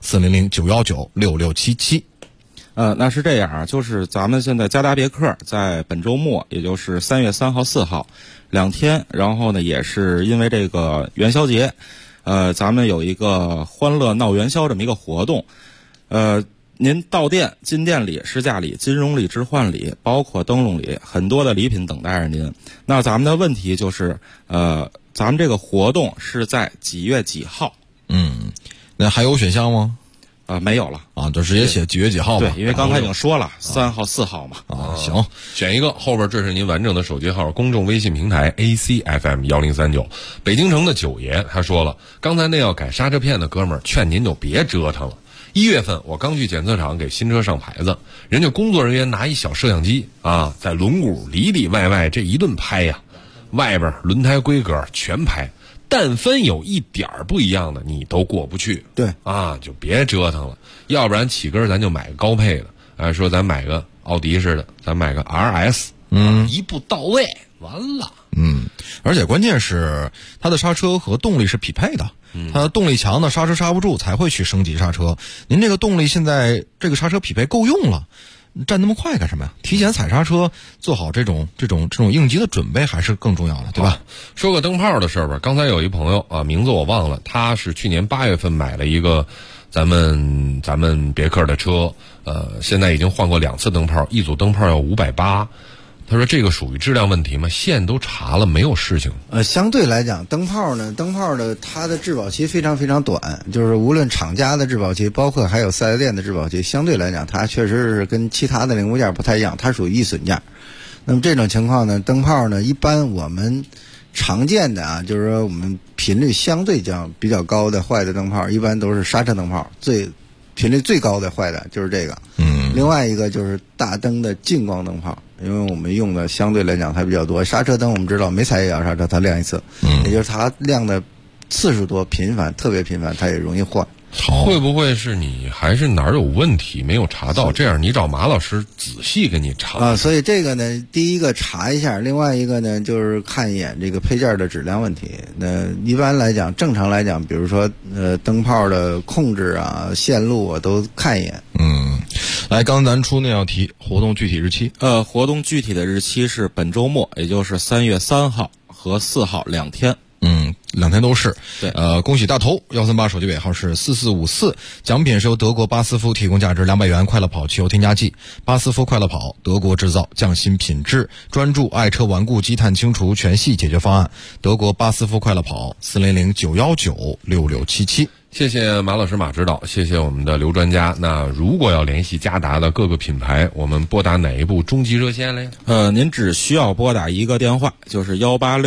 ，400-919-6677。 那是这样啊，就是咱们现在加达别克在本周末，也就是3月3号、4号2天，然后呢，也是因为这个元宵节，咱们有一个欢乐闹元宵这么一个活动，您到店进店里、试驾礼、金融礼、置换礼，包括灯笼礼，很多的礼品等待着您。那咱们的问题就是，咱们这个活动是在几月几号？ 那还有选项吗？ 没有了啊，就直接写几月几号吧。 对，因为刚才已经说了3号、4号嘛。 行， 选一个，后边这是您完整的手机号，公众微信平台 ACFM1039。北京城的九爷他说了，刚才那要改刹车片的哥们儿，劝您就别折腾了。1月份我刚去检测厂给新车上牌子，人家工作人员拿一小摄像机啊，在轮毂里里外外这一顿拍呀，外边轮胎规格全拍。但凡有一点不一样的，你都过不去。 对啊，就别折腾了，要不然起根咱就买个高配的，说咱买个奥迪似的，咱买个 RS，一步到位，完了。 而且关键是它的刹车和动力是匹配的，它的动力强的刹车刹不住才会去升级刹车。您这个动力现在这个刹车匹配够用了，站那么快干什么呀？提前踩刹车，做好这种应急的准备还是更重要的，对吧？ 说个灯泡的事儿吧。刚才有一朋友啊，名字我忘了，他是去年8月份买了一个咱们别克的车，现在已经换过2次灯泡，一组灯泡要580。他说这个属于质量问题吗？线都查了，没有事情。 相对来讲，灯泡的它的质保期非常非常短，就是无论厂家的质保期，包括还有4S店的质保期，相对来讲它确实是跟其他的零部件不太一样，它属于易损件。那么这种情况呢，灯泡呢，一般我们常见的啊，就是说我们频率相对讲比较高的坏的灯泡，一般都是刹车灯泡，频率最高的坏的就是这个。另外一个就是大灯的近光灯泡，因为我们用的相对来讲还比较多。刹车灯我们知道没踩脚刹车它亮一次，也就是它亮的次数多、频繁，特别频繁，它也容易坏。 会不会是你还是哪儿有问题没有查到？这样你找马老师仔细给你查啊。所以这个呢，第一个查一下，另外一个呢就是看一眼这个配件的质量问题。那一般来讲，正常来讲，比如说灯泡的控制啊、线路啊都看一眼。 来，刚咱出那道题，活动具体日期？ 活动具体的日期是本周末，也就是3月3号和4号2天。 2天都是。 对， 恭喜大头138，手机尾号是4454，奖品是由德国巴斯夫提供价值200元快乐跑汽油添加剂。巴斯夫快乐跑，德国制造，匠心品质，专注爱车顽固积碳清除全系解决方案。德国巴斯夫快乐跑，400-919-6677。 谢谢马老师马指导，谢谢我们的刘专家。那如果要联系嘉达的各个品牌，我们拨打哪一部终极热线嘞？ 您只需要拨打一个电话，就是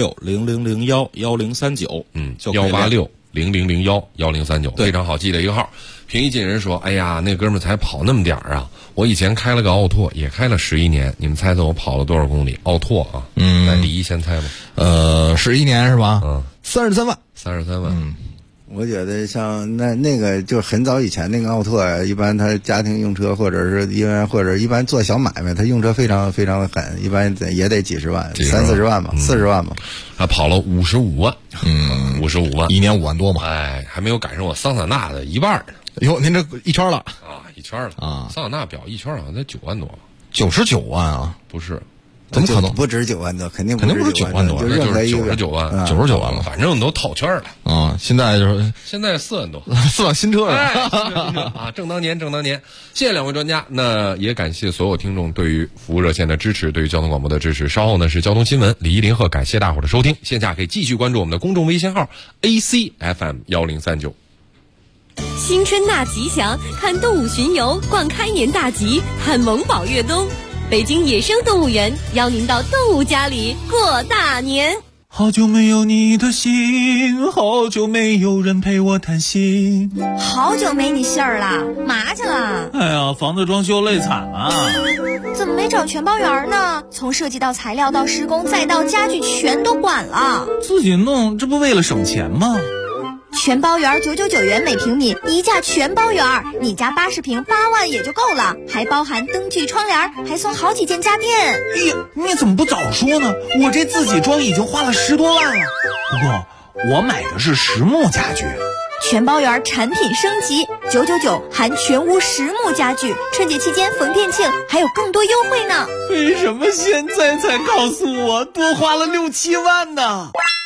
186-0001-1039，就 186-0001-1039，非常好记的一个号。平易近人说：“哎呀，那哥们儿才跑那么点儿啊！我以前开了个奥拓，也开了11年。你们猜猜我跑了多少公里？奥拓啊，那第一先猜吧。 11年是吧？33万 ，33万。 我觉得像那个就是很早以前那个奥拓啊，一般他家庭用车或者一般做小买卖，他用车非常非常的狠，一般也得几十万，30-40万吧，40万吧。 他跑了55万，55万， 一年5万多嘛。 哎，还没有赶上我桑塔纳的一半呢。 哟，您这一圈了啊，一圈了啊！桑塔纳表一圈好像才9万多吧 ，99万啊？ 不是。 怎么可能不止9万多？肯定不是9万多， 就就是 99 万 ，99万了， 反正都套圈了啊！现在 4万多 ，4万新车了啊！正当年，谢谢两位专家，那也感谢所有听众对于服务热线的支持，对于交通广播的支持。稍后呢是交通新闻，李依林和感谢大伙儿的收听。线下可以继续关注我们的公众微信号 ACFM1039。 新春大吉祥，看动物巡游，逛开年大吉，看萌宝越冬。北京野生动物园邀您到动物家里过大年。 好久没有你的信，好久没有人陪我谈心。 好久没你信儿了，嘛去了？ 哎呀，房子装修累惨了。 怎么没找全包员呢？从设计到材料到施工再到家具全都管了。 自己弄，这不为了省钱吗？ 全包员999元每平米，一价全包员。你家80平8万也就够了，还包含灯具、窗帘，还送好几件家电。 哎呀，你怎么不早说呢？我这自己装已经花了10多万了。不过我买的是实木家具。 全包员产品升级，999含全屋实木家具，春节期间逢店庆还有更多优惠呢。 为什么现在才告诉我，多花了6、7万呢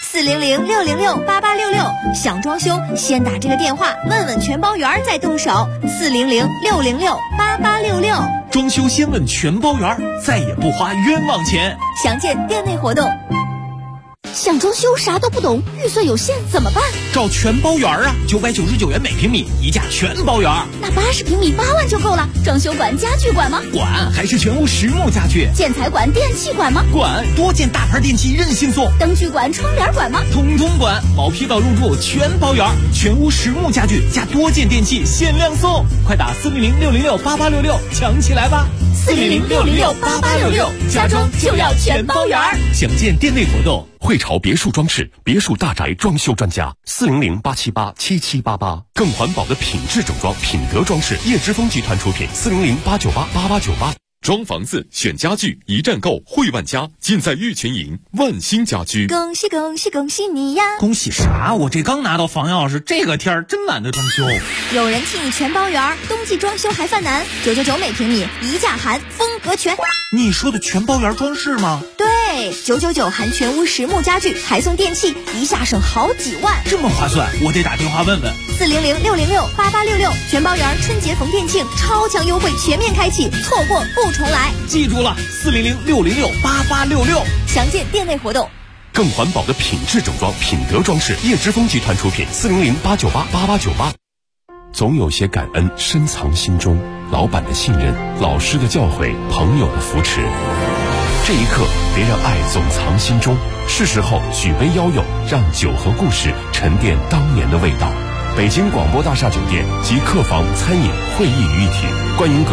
？400-606-8866，想装修先打这个电话问问全包员再动手。400-606-8866， 装修先问全包员，再也不花冤枉钱。 详见店内活动。想装修啥都不懂，预算有限怎么办？ 找全包员啊，999元每平米，一价全包员。 那80平米8万就够了。装修管、家具管吗？ 管，还是全屋实木家具。 建材管、电器管吗？ 管，多件大牌电器任性送。 灯具管、窗帘管吗？ 通通管，毛坯到入住全包员，全屋实木家具加多件电器限量送。快打400-606-8866抢起来吧 ！400-606-8866，家装就要全包员。 详见店内活动。 汇潮别墅装饰，别墅大宅装修专家，400-878-7788，更环保的品质整装，品德装饰，叶之峰集团出品，400-898-8898。装房子选家具，一站购汇万家，尽在玉泉营万兴家居。 恭喜恭喜恭喜你呀！ 恭喜啥？我这刚拿到房钥匙，这个天儿真懒得装修。 有人替你全包员，冬季装修还犯难，999每平米，一价含风格全。 你说的全包员装饰吗？ 对，999含全屋实木家具，还送电器，一下省好几万， 这么划算，我得打电话问问。 400-606-8866，全包员春节逢店庆，超强优惠全面开启，错过不重来。 记住了，400-606-8866， 详见店内活动。 更环保的品质整装，品德装饰，叶之峰集团出品，400-898-8898。总有些感恩深藏心中，老板的信任，老师的教诲，朋友的扶持。这一刻，别让爱总藏心中，是时候举杯邀友，让酒和故事沉淀当年的味道。北京广播大厦酒店及客房、餐饮、会议于一体，欢迎各